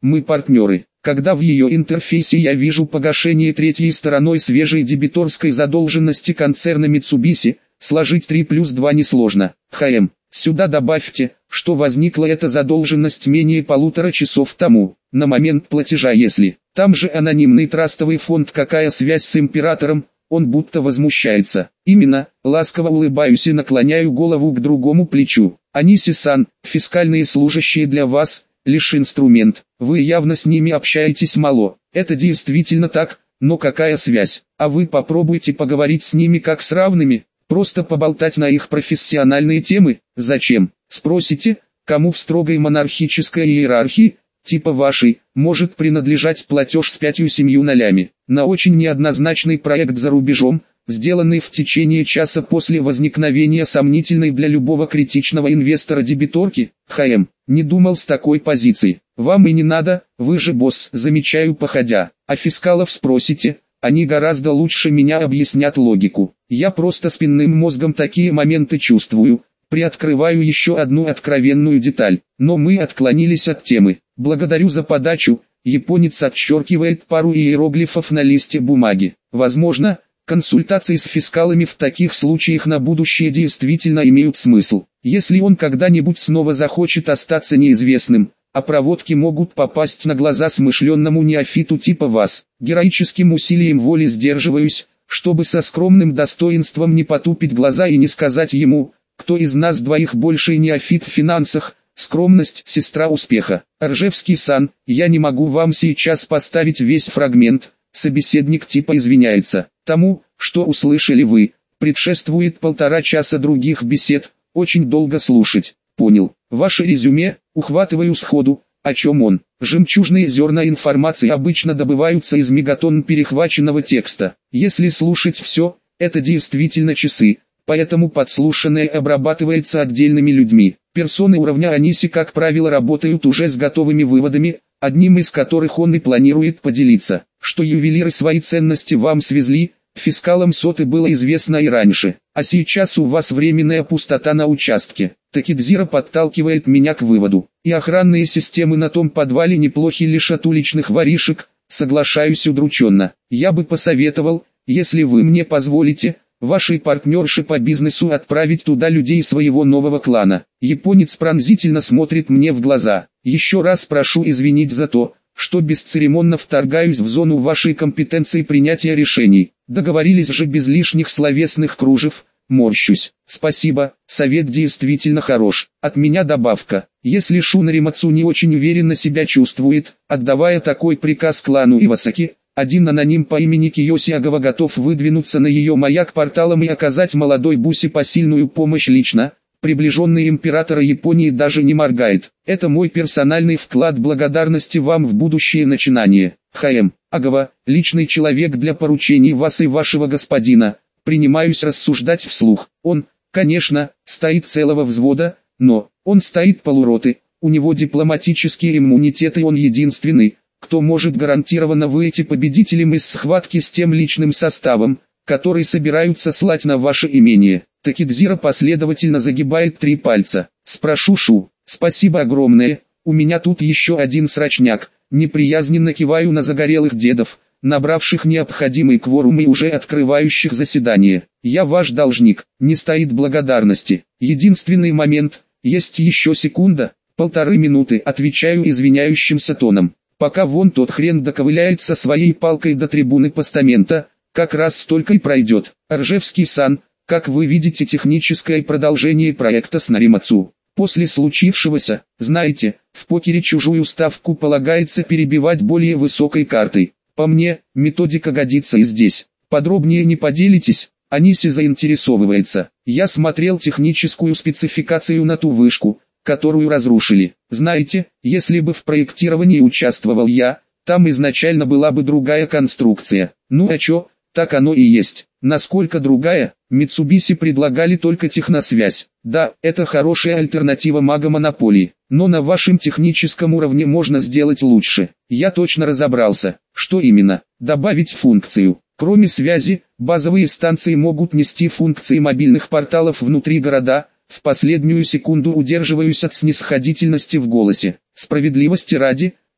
A: мы партнеры. Когда в ее интерфейсе я вижу погашение третьей стороной свежей дебиторской задолженности концерна Mitsubishi, сложить три плюс два несложно. ХМ. Сюда добавьте, что возникла эта задолженность менее полутора часов тому, на момент платежа если. Там же анонимный трастовый фонд, какая связь с императором, он будто возмущается. Именно, ласково улыбаюсь и наклоняю голову к другому плечу. Аниси-сан, фискальные служащие для вас, лишь инструмент. Вы явно с ними общаетесь мало. Это действительно так, но какая связь? А вы попробуйте поговорить с ними как с равными. Просто поболтать на их профессиональные темы. Зачем? Спросите, кому в строгой монархической иерархии, типа вашей, может принадлежать платеж с пятью-семью нолями. На очень неоднозначный проект за рубежом, сделанный в течение часа после возникновения сомнительной для любого критичного инвестора дебиторки, ХМ, не думал с такой позиции. Вам и не надо, вы же босс, замечаю походя. А фискалов спросите, они гораздо лучше меня объяснят логику. Я просто спинным мозгом такие моменты чувствую. Приоткрываю еще одну откровенную деталь, но мы отклонились от темы. Благодарю за подачу. Японец отчеркивает пару иероглифов на листе бумаги. Возможно, консультации с фискалами в таких случаях на будущее действительно имеют смысл. Если он когда-нибудь снова захочет остаться неизвестным, а проводки могут попасть на глаза смышленному неофиту типа вас. Героическим усилием воли сдерживаюсь, чтобы со скромным достоинством не потупить глаза и не сказать ему, кто из нас двоих больше неофит в финансах. Скромность – сестра успеха. Ржевский-сан, я не могу вам сейчас поставить весь фрагмент. Собеседник типа извиняется. Тому, что услышали вы, предшествует полтора часа других бесед, очень долго слушать. Понял. Ваше резюме, ухватываю сходу, о чем он. Жемчужные зерна информации обычно добываются из мегатонн перехваченного текста. Если слушать все, это действительно часы, поэтому подслушанное обрабатывается отдельными людьми. Персоны уровня Аниси, как правило, работают уже с готовыми выводами, одним из которых он и планирует поделиться. Что ювелиры свои ценности вам свезли, фискалам соты было известно и раньше, а сейчас у вас временная пустота на участке. Такидзира подталкивает меня к выводу. И охранные системы на том подвале неплохи лишь от уличных воришек, соглашаюсь удрученно. Я бы посоветовал, если вы мне позволите, вашей партнерше по бизнесу отправить туда людей своего нового клана. Японец пронзительно смотрит мне в глаза. Еще раз прошу извинить за то, что бесцеремонно вторгаюсь в зону вашей компетенции принятия решений. Договорились же без лишних словесных кружев. Морщусь. Спасибо, совет действительно хорош. От меня добавка. Если Шунари Мацу не очень уверенно себя чувствует, отдавая такой приказ клану Ивасаки, один аноним по имени Киоси Агава готов выдвинуться на ее маяк порталом и оказать молодой Буси посильную помощь лично. Приближенный императора Японии даже не моргает. Это мой персональный вклад благодарности вам в будущее начинание. ХМ. Агава, личный человек для поручений вас и вашего господина. Принимаюсь рассуждать вслух. Он, конечно, стоит целого взвода, но, он стоит полуроты, у него дипломатический иммунитет и он единственный, кто может гарантированно выйти победителем из схватки с тем личным составом, который собираются слать на ваше имение. Такидзира последовательно загибает три пальца. Спрошу Шу, спасибо огромное, у меня тут еще один срочняк. Неприязненно киваю на загорелых дедов, набравших необходимый кворум и уже открывающих заседание. Я ваш должник, не стоит благодарности. Единственный момент, есть еще секунда, полторы минуты, отвечаю извиняющимся тоном. Пока вон тот хрен доковыляется своей палкой до трибуны постамента, как раз столько и пройдет. Ржевский-сан, как вы видите, техническое продолжение проекта с Наримацу. После случившегося, знаете, в покере чужую ставку полагается перебивать более высокой картой. По мне, методика годится и здесь. Подробнее не поделитесь? Аниси заинтересовывается. Я смотрел техническую спецификацию на ту вышку, которую разрушили. Знаете, если бы в проектировании участвовал я, там изначально была бы другая конструкция. Ну а чё, так оно и есть. Насколько другая? Mitsubishi предлагали только техносвязь. Да, это хорошая альтернатива мага-монополии, но на вашем техническом уровне можно сделать лучше. Я точно разобрался. Что именно? Добавить функцию. Кроме связи, базовые станции могут нести функции мобильных порталов внутри города. В последнюю секунду удерживаюсь от снисходительности в голосе. Справедливости ради,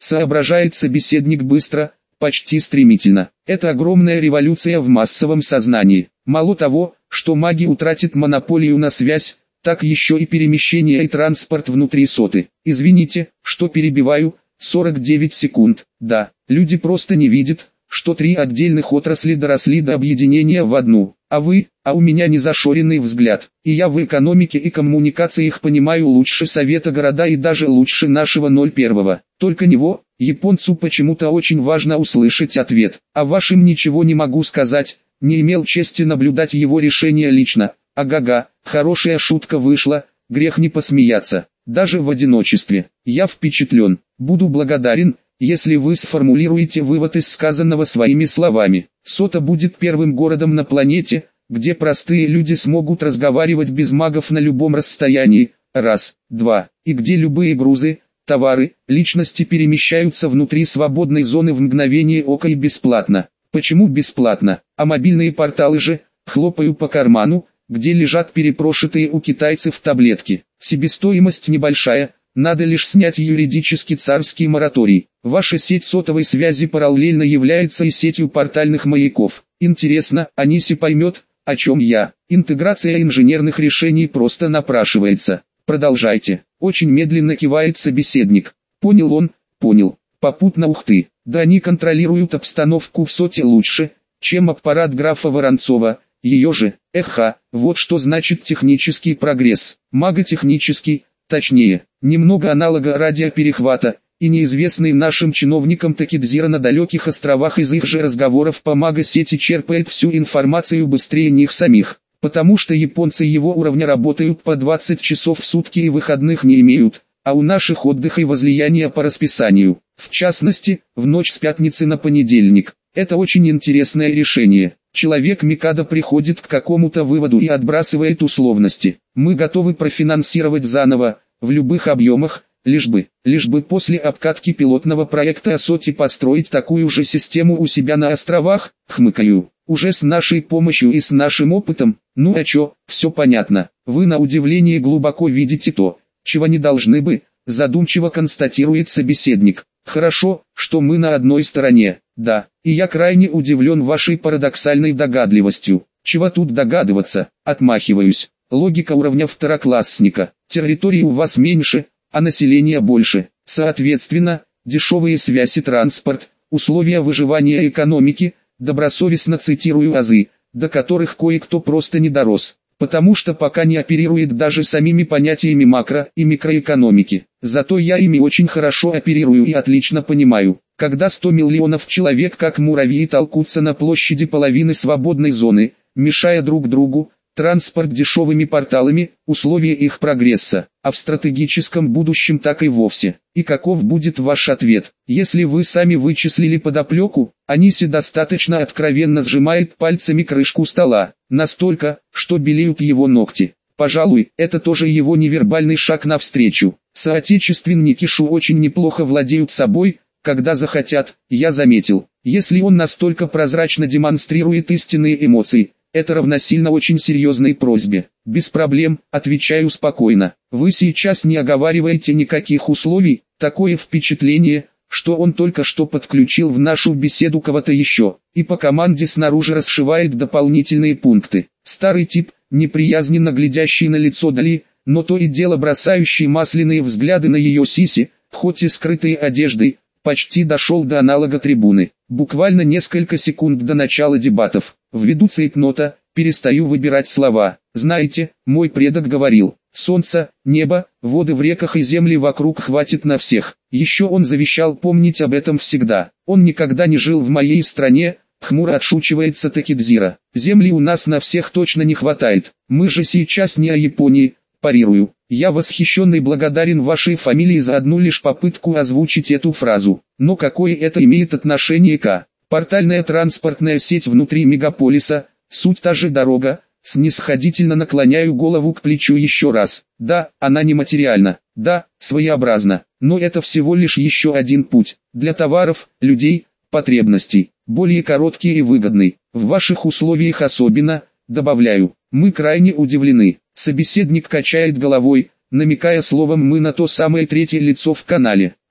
A: соображает собеседник быстро, почти стремительно. Это огромная революция в массовом сознании. Мало того, что маги утратят монополию на связь, так еще и перемещение и транспорт внутри соты. Извините, что перебиваю, сорок девять секунд. Да, люди просто не видят, что три отдельных отрасли доросли до объединения в одну. А вы, а у меня незашоренный взгляд. И я в экономике и коммуникациях понимаю лучше Совета города и даже лучше нашего ноль первого. Только него, японцу почему-то очень важно услышать ответ. О вашем ничего не могу сказать, не имел чести наблюдать его решение лично. Ага-га, хорошая шутка вышла, грех не посмеяться. Даже в одиночестве. Я впечатлен. Буду благодарен, если вы сформулируете вывод из сказанного своими словами. Сота будет первым городом на планете, где простые люди смогут разговаривать без магов на любом расстоянии. Раз, два. И где любые грузы, товары, личности перемещаются внутри свободной зоны в мгновение ока и бесплатно. Почему бесплатно? А мобильные порталы же, хлопаю по карману, где лежат перепрошитые у китайцев таблетки. Себестоимость небольшая, надо лишь снять юридически царский мораторий. Ваша сеть сотовой связи параллельно является и сетью портальных маяков. Интересно, Аниси поймет, о чем я. Интеграция инженерных решений просто напрашивается. Продолжайте. Очень медленно кивает собеседник. Понял он, понял. Попутно ух ты. Да они контролируют обстановку в соте лучше, чем аппарат графа Воронцова. Ее же, эха, вот что значит технический прогресс. Маготехнический, точнее, немного аналога радиоперехвата, и неизвестный нашим чиновникам Такидзира на далеких островах из их же разговоров по магосети черпает всю информацию быстрее них самих, потому что японцы его уровня работают по двадцать часов в сутки и выходных не имеют, а у наших отдых и возлияния по расписанию, в частности, в ночь с пятницы на понедельник. Это очень интересное решение. Человек-микадо приходит к какому-то выводу и отбрасывает условности. Мы готовы профинансировать заново, в любых объемах, лишь бы, лишь бы после обкатки пилотного проекта о соте построить такую же систему у себя на островах, хмыкаю. Уже с нашей помощью и с нашим опытом, ну а чё, все понятно. Вы на удивление глубоко видите то, чего не должны бы, задумчиво констатирует собеседник. Хорошо, что мы на одной стороне, да, и я крайне удивлен вашей парадоксальной догадливостью. Чего тут догадываться, отмахиваюсь. Логика уровня второклассника. Территории у вас меньше, а населения больше. Соответственно, дешевые связи, транспорт, условия выживания экономики, добросовестно цитирую азы, до которых кое-кто просто не дорос, потому что пока не оперирует даже самими понятиями макро- и микроэкономики. Зато я ими очень хорошо оперирую и отлично понимаю, когда сто миллионов человек как муравьи толкутся на площади половины свободной зоны, мешая друг другу, транспорт дешевыми порталами, условия их прогресса, а в стратегическом будущем так и вовсе. И каков будет ваш ответ, если вы сами вычислили подоплеку? Аниси достаточно откровенно сжимает пальцами крышку стола, настолько, что белеют его ногти. Пожалуй, это тоже его невербальный шаг навстречу. Соотечественники Шу очень неплохо владеют собой, когда захотят, я заметил. Если он настолько прозрачно демонстрирует истинные эмоции, это равносильно очень серьезной просьбе. Без проблем, отвечаю спокойно. Вы сейчас не оговариваете никаких условий, такое впечатление, что он только что подключил в нашу беседу кого-то еще, и по команде снаружи расшивает дополнительные пункты. Старый тип, неприязненно глядящий на лицо Дали, но то и дело бросающий масляные взгляды на ее сиси, хоть и скрытые одеждой, почти дошел до аналога трибуны. Буквально несколько секунд до начала дебатов. Ввиду цейтнота, перестаю выбирать слова. Знаете, мой предок говорил, солнца, небо, воды в реках и земли вокруг хватит на всех. Еще он завещал помнить об этом всегда. Он никогда не жил в моей стране, хмуро отшучивается Такидзира. Земли у нас на всех точно не хватает. Мы же сейчас не о Японии. Парирую. Я восхищен и благодарен вашей фамилии за одну лишь попытку озвучить эту фразу. Но какое это имеет отношение к портальная транспортная сеть внутри мегаполиса, суть та же дорога, снисходительно наклоняю голову к плечу еще раз. Да, она нематериальна, да, своеобразна, но это всего лишь еще один путь, для товаров, людей, потребностей, более короткий и выгодный, в ваших условиях особенно, добавляю, мы крайне удивлены. Собеседник качает головой, намекая словом «мы» на то самое третье лицо в канале.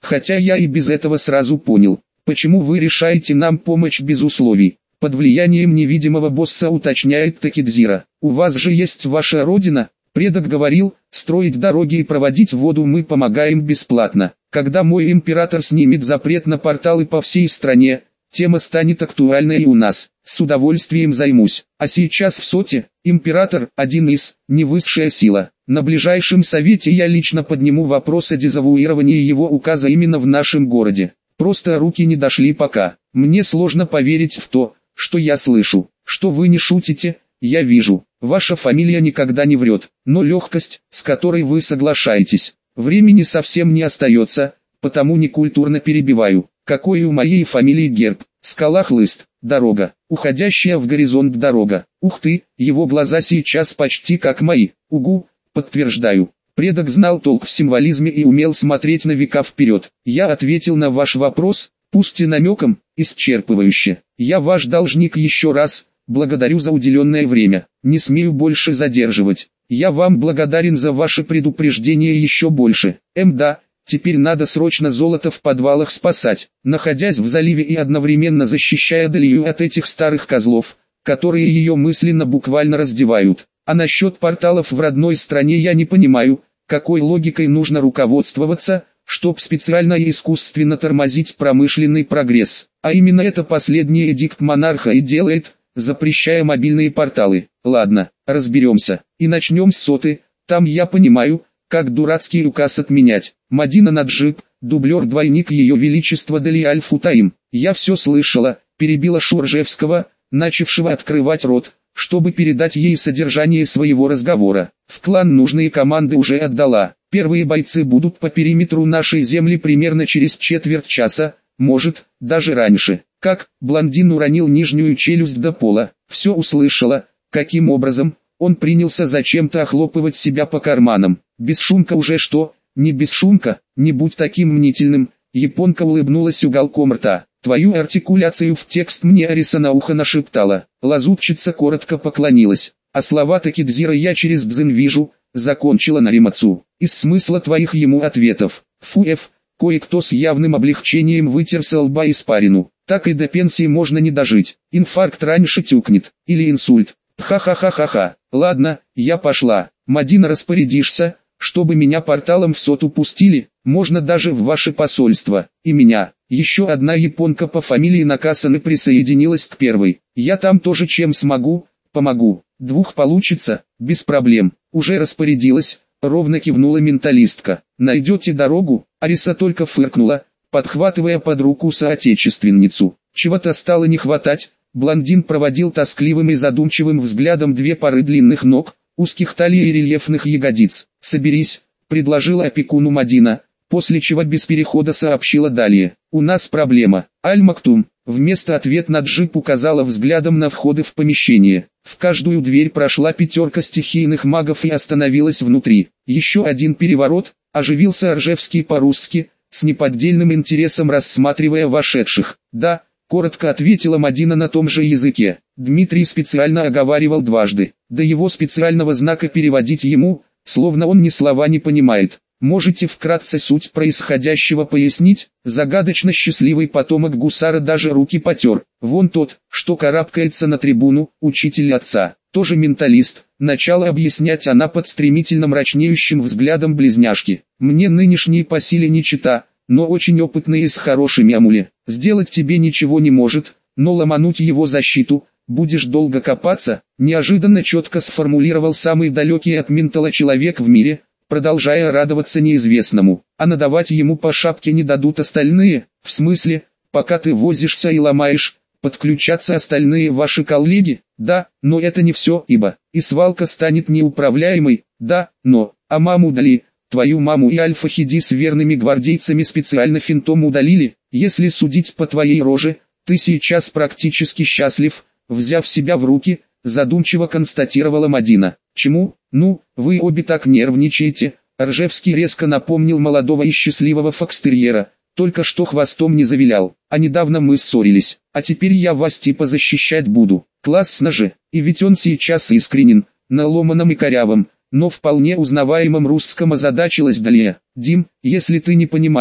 A: хотя я и без этого сразу понял, почему вы решаете нам помощь без условий. Под влиянием невидимого босса уточняет Такидзира. У вас же есть ваша родина? Предок говорил, строить дороги и проводить воду мы помогаем бесплатно. Когда мой император снимет запрет на порталы по всей стране, тема станет актуальной и у нас. С удовольствием займусь. А сейчас в СОТе, император, один из, не высшая сила. На ближайшем совете я лично подниму вопрос о дезавуировании его указа именно в нашем городе. Просто руки не дошли пока. Мне сложно поверить в то, что я слышу. Что вы не шутите, я вижу. Ваша фамилия никогда не врет, но легкость, с которой вы соглашаетесь, времени совсем не остается, потому некультурно перебиваю. Какой у моей фамилии герб? Скала хлыст, дорога, уходящая в горизонт дорога. Ух ты, его глаза сейчас почти как мои. Угу, подтверждаю. Предок знал толк в символизме и умел смотреть на века вперед. Я ответил на ваш вопрос, пусть и намеком, исчерпывающе. Я ваш должник еще раз. Благодарю за уделенное время, не смею больше задерживать. Я вам благодарен за ваше предупреждение еще больше. Эм да, теперь надо срочно золото в подвалах спасать, находясь в заливе и одновременно защищая Далию от этих старых козлов, которые ее мысленно буквально раздевают. А насчет порталов в родной стране я не понимаю, какой логикой нужно руководствоваться, чтоб специально и искусственно тормозить промышленный прогресс. А именно это последний эдикт монарха и делает, запрещая мобильные порталы. Ладно, разберемся. И начнем с соты. Там я понимаю, как дурацкий указ отменять. Мадина Наджиб, дублер-двойник ее величества Дали Аль-Футаим. Я все слышала, перебила Шуржевского, начавшего открывать рот, чтобы передать ей содержание своего разговора. В клан нужные команды уже отдала. Первые бойцы будут по периметру нашей земли примерно через четверть часа, может, даже раньше. Как, блондин уронил нижнюю челюсть до пола. Все услышала, каким образом, он принялся зачем-то охлопывать себя по карманам. Без шумка уже что, не без шумка, не будь таким мнительным. Японка улыбнулась уголком рта. Твою артикуляцию в текст мне Ариса на ухо нашептала. Лазутчица коротко поклонилась. А слова Такидзира я через дзен вижу, закончила Наримацу. Из смысла твоих ему ответов. Фуэф, кое-кто с явным облегчением вытер со лба испарину. Так и до пенсии можно не дожить. Инфаркт раньше тюкнет. Или инсульт. Ха-ха-ха-ха-ха. Ладно, я пошла. Мадина, распорядишься, чтобы меня порталом в соту пустили, можно даже в ваше посольство. И меня. Еще одна японка по фамилии Накасаны присоединилась к первой. Я там тоже чем смогу, помогу. Двух получится, без проблем. Уже распорядилась, ровно кивнула менталистка. Найдете дорогу? Ариса только фыркнула, подхватывая под руку соотечественницу. Чего-то стало не хватать. Блондин проводил тоскливым и задумчивым взглядом две пары длинных ног, узких талий и рельефных ягодиц. «Соберись», — предложила опекуну Мадина, после чего без перехода сообщила далее. «У нас проблема. Аль-Мактум». Вместо ответа Наджиб указала взглядом на входы в помещение. В каждую дверь прошла пятерка стихийных магов и остановилась внутри. Еще один переворот, оживился Ржевский по-русски, с неподдельным интересом рассматривая вошедших. «Да», — коротко ответила Мадина на том же языке. Дмитрий специально оговаривал дважды. До его специального знака переводить ему, словно он ни слова не понимает. Можете вкратце суть происходящего пояснить? Загадочно счастливый потомок гусара даже руки потер. Вон тот, что карабкается на трибуну, учитель отца, тоже менталист. Начала объяснять она под стремительно мрачнеющим взглядом близняшки. Мне нынешние по силе не чета, но очень опытные с хорошими амуле. Сделать тебе ничего не может, но ломануть его защиту, будешь долго копаться. Неожиданно четко сформулировал самый далекий от ментала человек в мире, продолжая радоваться неизвестному. А надавать ему по шапке не дадут остальные, в смысле, пока ты возишься и ломаешь, подключаться остальные ваши коллеги? Да, но это не все, ибо и свалка станет неуправляемой, да, но, а маму удали, твою маму и Альфа-Хиди с верными гвардейцами специально финтом удалили, если судить по твоей роже, ты сейчас практически счастлив, взяв себя в руки, задумчиво констатировала Мадина. Чему? Ну, вы обе так нервничаете. Ржевский резко напомнил молодого и счастливого фокстерьера, только что хвостом не завилял, а недавно мы ссорились, а теперь я вас типа защищать буду. Классно же, и ведь он сейчас искренен, на ломаном и корявом, но вполне узнаваемом русском озадачилась Далия. Дим, если ты не понимаешь,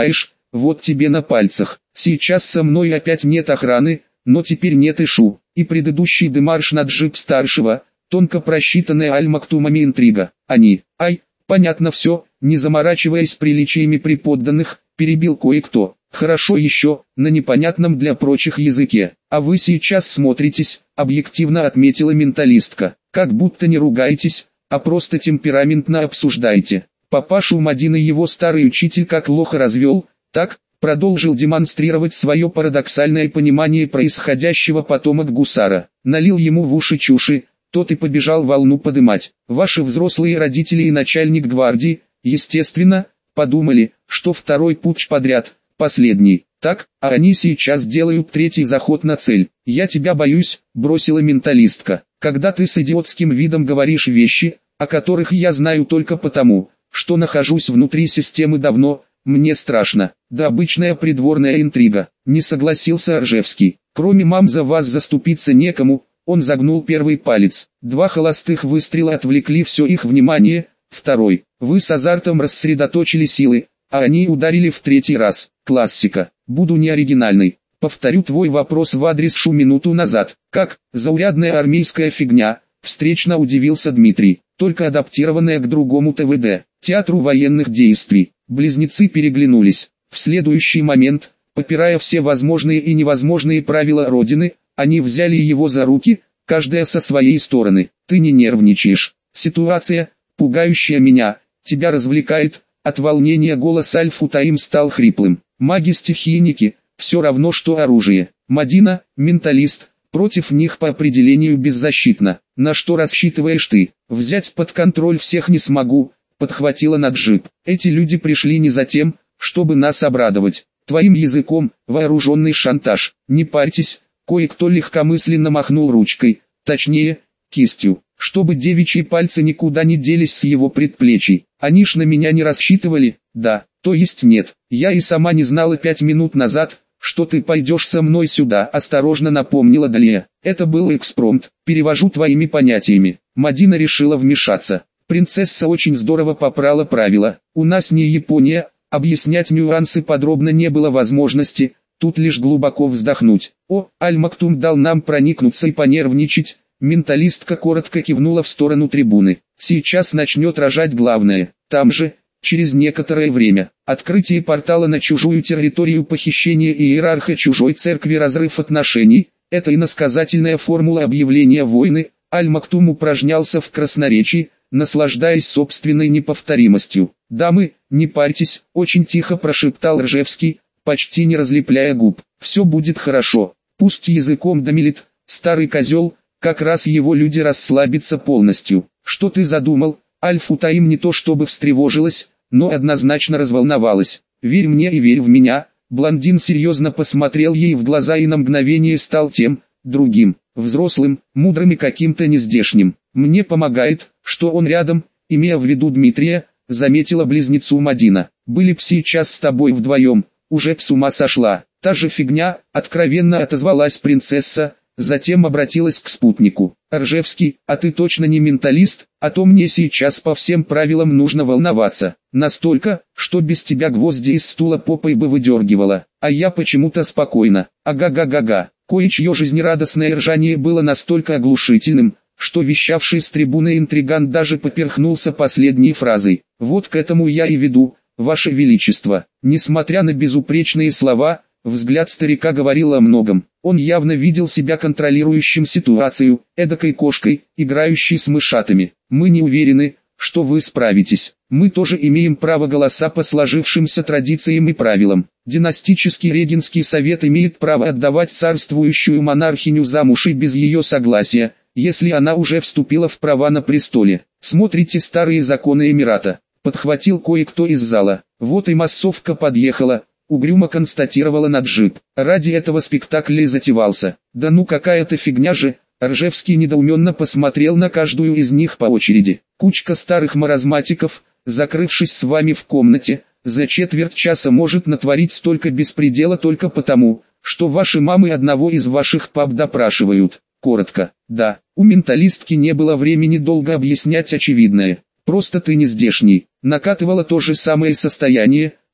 A: вот тебе на пальцах. Сейчас со мной опять нет охраны, но теперь нет и Шу, и предыдущий демарш на джип старшего, тонко просчитанная Аль-Мактумами интрига. Они, ай, понятно все, не заморачиваясь приличиями при подданных, перебил кое-кто. Хорошо еще, на непонятном для прочих языке. А вы сейчас смотритесь, объективно отметила менталистка, как будто не ругаетесь, а просто темпераментно обсуждаете. Папашу Мадины его старый учитель как лоха развел, так, продолжил демонстрировать свое парадоксальное понимание происходящего потомок гусара. Налил ему в уши чуши, тот и побежал волну подымать. Ваши взрослые родители и начальник гвардии, естественно, подумали, что второй путч подряд, последний. Так, а они сейчас делают третий заход на цель. Я тебя боюсь, бросила менталистка, когда ты с идиотским видом говоришь вещи, о которых я знаю только потому, что нахожусь внутри системы давно, мне страшно. Да обычная придворная интрига, не согласился Ржевский. Кроме мам за вас заступиться некому, он загнул первый палец. Два холостых выстрела отвлекли все их внимание, второй. Вы с азартом рассредоточили силы, а они ударили в третий раз. Классика. Буду неоригинальный. Повторю твой вопрос в адрес Шу минуту назад. Как, заурядная армейская фигня, встречно удивился Дмитрий, только адаптированная к другому тэ вэ дэ, театру военных действий. Близнецы переглянулись. В следующий момент, попирая все возможные и невозможные правила Родины, они взяли его за руки, каждая со своей стороны. Ты не нервничаешь. Ситуация, пугающая меня, тебя развлекает. От волнения голос Аль-Футаим стал хриплым. Маги-стихийники, все равно что оружие. Мадина, менталист, против них по определению беззащитна. На что рассчитываешь ты? Взять под контроль всех не смогу, подхватила Наджиб. Эти люди пришли не за тем, чтобы нас обрадовать. Твоим языком, вооруженный шантаж. Не парьтесь, кое-кто легкомысленно махнул ручкой, точнее, кистью, чтобы девичьи пальцы никуда не делись с его предплечий. Они ж на меня не рассчитывали, да, то есть нет. Я и сама не знала пять минут назад, что ты пойдешь со мной сюда, осторожно напомнила Далия. Это был экспромт, перевожу твоими понятиями. Мадина решила вмешаться. Принцесса очень здорово попрала правила. У нас не Япония, объяснять нюансы подробно не было возможности, тут лишь глубоко вздохнуть. О, Аль-Мактум дал нам проникнуться и понервничать. Менталистка коротко кивнула в сторону трибуны. Сейчас начнет рожать главное. Там же, через некоторое время, открытие портала на чужую территорию, похищение иерарха чужой церкви, разрыв отношений. Это иносказательная формула объявления войны. Аль-Мактум упражнялся в красноречии, наслаждаясь собственной неповторимостью. «Дамы, не парьтесь», — очень тихо прошептал Ржевский, почти не разлепляя губ. «Все будет хорошо. Пусть языком домелит, старый козел, как раз его люди расслабятся полностью». «Что ты задумал?» Аль-Футаим не то чтобы встревожилась, но однозначно разволновалась. «Верь мне и верь в меня». Блондин серьезно посмотрел ей в глаза и на мгновение стал тем, другим, взрослым, мудрым и каким-то нездешним. «Мне помогает, что он рядом», имея в виду Дмитрия, заметила близнецу Мадина. «Были б сейчас с тобой вдвоем, уже б с ума сошла». «Та же фигня», откровенно отозвалась принцесса, затем обратилась к спутнику. «Ржевский, а ты точно не менталист, а то мне сейчас по всем правилам нужно волноваться. Настолько, что без тебя гвозди из стула попой бы выдергивала, а я почему-то спокойно. Ага-га-га-га». Кое-чье жизнерадостное ржание было настолько оглушительным, что вещавший с трибуны интригант даже поперхнулся последней фразой. «Вот к этому я и веду, Ваше Величество». Несмотря на безупречные слова, взгляд старика говорил о многом. Он явно видел себя контролирующим ситуацию, эдакой кошкой, играющей с мышатами. «Мы не уверены, что вы справитесь. Мы тоже имеем право голоса по сложившимся традициям и правилам. Династический Регенский совет имеет право отдавать царствующую монархиню замуж и без ее согласия, если она уже вступила в права на престоле. Смотрите старые законы Эмирата», — подхватил кое-кто из зала. «Вот и массовка подъехала», — угрюмо констатировала Наджиб. «Ради этого спектакль и затевался». «Да ну какая-то фигня же», — Ржевский недоуменно посмотрел на каждую из них по очереди. «Кучка старых маразматиков, закрывшись с вами в комнате, за четверть часа может натворить столько беспредела только потому, что ваши мамы одного из ваших пап допрашивают». Коротко, да, у менталистки не было времени долго объяснять очевидное. «Просто ты не здешний». Накатывало то же самое состояние,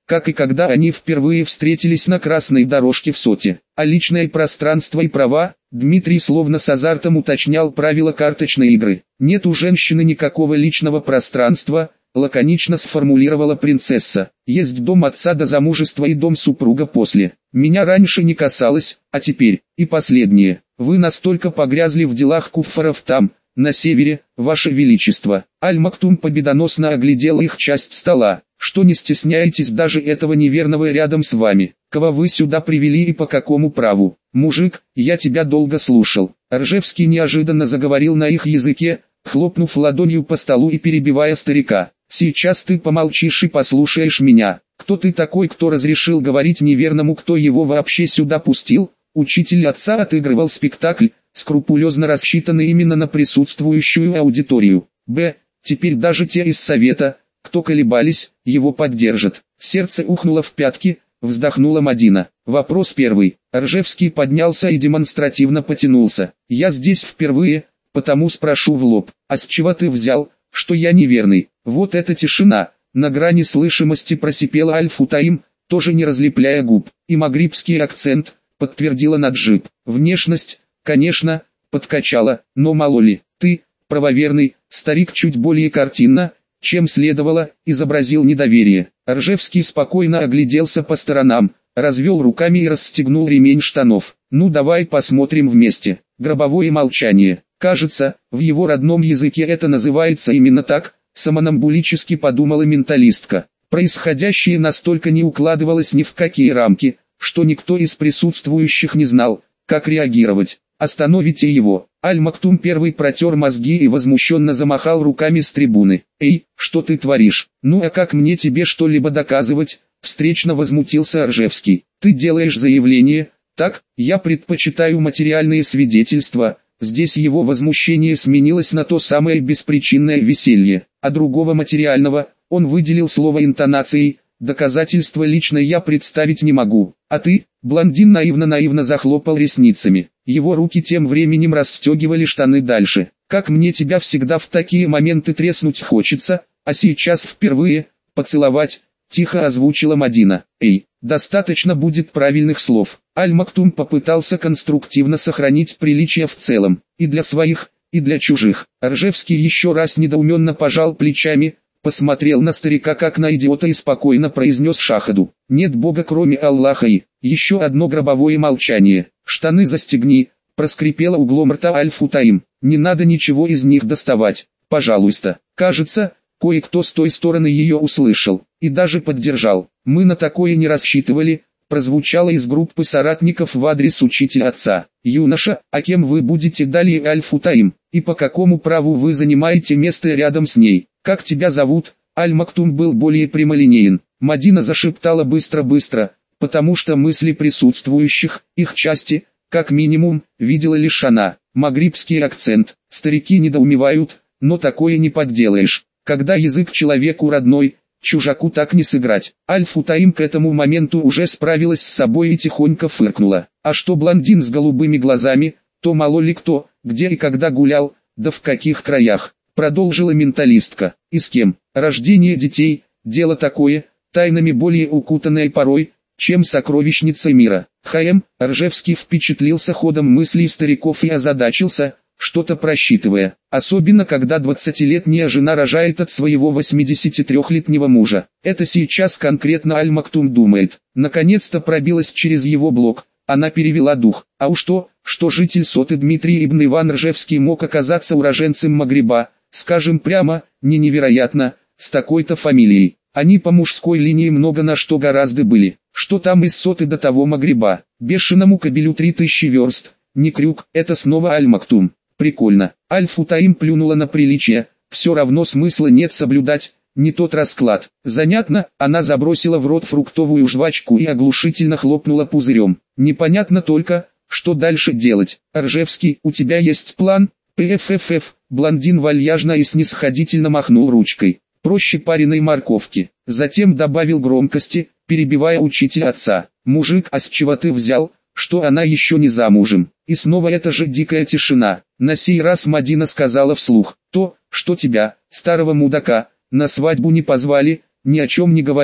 A: как и когда они впервые встретились на красной дорожке в Соте. А личное пространство и права, Дмитрий словно с азартом уточнял правила карточной игры. «Нет у женщины никакого личного пространства», лаконично сформулировала принцесса. «Есть дом отца до замужества и дом супруга после. Меня раньше не касалось, а теперь». И последнее. «Вы настолько погрязли в делах куффаров там, на севере, ваше величество». Аль-Мактум победоносно оглядел их часть стола. «Что не стесняетесь даже этого неверного рядом с вами? Кого вы сюда привели и по какому праву? Мужик, я тебя долго слушал». Ржевский неожиданно заговорил на их языке, хлопнув ладонью по столу и перебивая старика. «Сейчас ты помолчишь и послушаешь меня. Кто ты такой, кто разрешил говорить неверному, кто его вообще сюда пустил?» Учитель отца отыгрывал спектакль, скрупулезно рассчитанный именно на присутствующую аудиторию. Б. Теперь даже те из совета, кто колебались, его поддержат. Сердце ухнуло в пятки, вздохнула Мадина. Вопрос первый. Ржевский поднялся и демонстративно потянулся. «Я здесь впервые, потому спрошу в лоб. А с чего ты взял, что я неверный?» Вот эта тишина, на грани слышимости просипела Аль-Футаим, тоже не разлепляя губ. И магрибский акцент, подтвердила Наджиб. Внешность, конечно, подкачала, но мало ли. Ты, правоверный, старик чуть более картинно, чем следовало, изобразил недоверие. Ржевский спокойно огляделся по сторонам, развел руками и расстегнул ремень штанов. «Ну давай посмотрим вместе». Гробовое молчание. Кажется, в его родном языке это называется именно так, самонамбулически подумала менталистка. Происходящее настолько не укладывалось ни в какие рамки, что никто из присутствующих не знал, как реагировать. «Остановите его!» Аль-Мактум первый протер мозги и возмущенно замахал руками с трибуны. «Эй, что ты творишь? Ну а как мне тебе что-либо доказывать?» Встречно возмутился Ржевский. «Ты делаешь заявление, так? Я предпочитаю материальные свидетельства». Здесь его возмущение сменилось на то самое беспричинное веселье, а другого материального, он выделил слово интонацией, доказательства лично я представить не могу. А ты, блондин наивно-наивно захлопал ресницами. Его руки тем временем расстегивали штаны дальше. «Как мне тебя всегда в такие моменты треснуть хочется, а сейчас впервые, поцеловать», тихо озвучила Мадина. «Эй, достаточно будет правильных слов». Аль-Мактум попытался конструктивно сохранить приличие в целом, и для своих, и для чужих. Ржевский еще раз недоуменно пожал плечами, посмотрел на старика как на идиота и спокойно произнес Шахаду. «Нет Бога кроме Аллаха и...» Еще одно гробовое молчание. «Штаны застегни», проскрипела углом рта Аль-Футаим. «Не надо ничего из них доставать, пожалуйста». Кажется, кое-кто с той стороны ее услышал, и даже поддержал. «Мы на такое не рассчитывали», прозвучало из группы соратников в адрес учителя отца. «Юноша, а кем вы будете далее, Аль-Футаим, и по какому праву вы занимаете место рядом с ней? Как тебя зовут?» Аль-Мактум был более прямолинеен. Мадина зашептала быстро-быстро, потому что мысли присутствующих, их части, как минимум, видела лишь она. Магрибский акцент. Старики недоумевают, но такое не подделаешь. Когда язык человеку родной, чужаку так не сыграть. Аль-Футаим к этому моменту уже справилась с собой и тихонько фыркнула. А что блондин с голубыми глазами, то мало ли кто, где и когда гулял, да в каких краях. Продолжила менталистка. И с кем? Рождение детей, дело такое, тайнами более укутанное порой, чем сокровищница мира. Х.М. Ржевский впечатлился ходом мыслей стариков и озадачился, что-то просчитывая, особенно когда двадцатилетняя жена рожает от своего восьмидесятитрёхлетнего мужа. Это сейчас конкретно Аль-Мактум думает. Наконец-то пробилась через его блок, она перевела дух. А уж то, что житель Соты Дмитрий ибн Иван Ржевский мог оказаться уроженцем Магриба, скажем прямо, не невероятно, с такой-то фамилией. Они по мужской линии много на что гораздо были. Что там из Соты до того Магриба? Бешеному кобелю три тысячи верст, не крюк, это снова Аль-Мактум. Прикольно. Аль-Футаим плюнула на приличие, все равно смысла нет соблюдать, не тот расклад. Занятно, она забросила в рот фруктовую жвачку и оглушительно хлопнула пузырем. Непонятно только, что дальше делать. Ржевский, у тебя есть план? Пффф, блондин вальяжно и снисходительно махнул ручкой. Проще пареной морковки. Затем добавил громкости, перебивая учителя отца. Мужик, а с чего ты взял, что она еще не замужем? И снова эта же дикая тишина. На сей раз Мадина сказала вслух. То, что тебя, старого мудака, на свадьбу не позвали, ни о чем не говорит,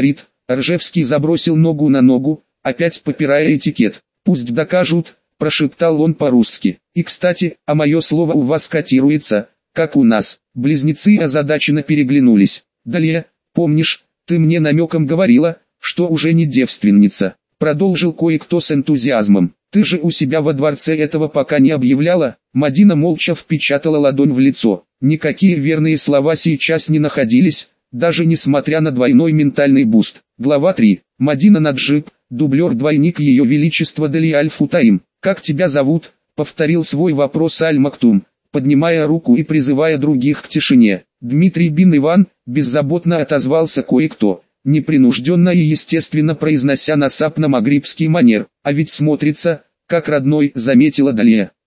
A: Ржевский забросил ногу на ногу, опять попирая этикет. «Пусть докажут», – прошептал он по-русски. «И кстати, а мое слово у вас котируется, как у нас». Близнецы озадаченно переглянулись. «Далее, помнишь, ты мне намеком говорила, что уже не девственница», – продолжил кое-кто с энтузиазмом. «Ты же у себя во дворце этого пока не объявляла?» Мадина молча впечатала ладонь в лицо. Никакие верные слова сейчас не находились, даже несмотря на двойной ментальный буст. Глава три. Мадина Наджиб, дублер-двойник Ее Величества Дали Аль-Футаим. «Как тебя зовут?» — повторил свой вопрос Аль-Мактум, поднимая руку и призывая других к тишине. «Дмитрий бин Иван», — беззаботно отозвался кое-кто, непринужденно и естественно произнося на сапно-магрибский манер. «А ведь смотрится, как родной», — заметила Далия.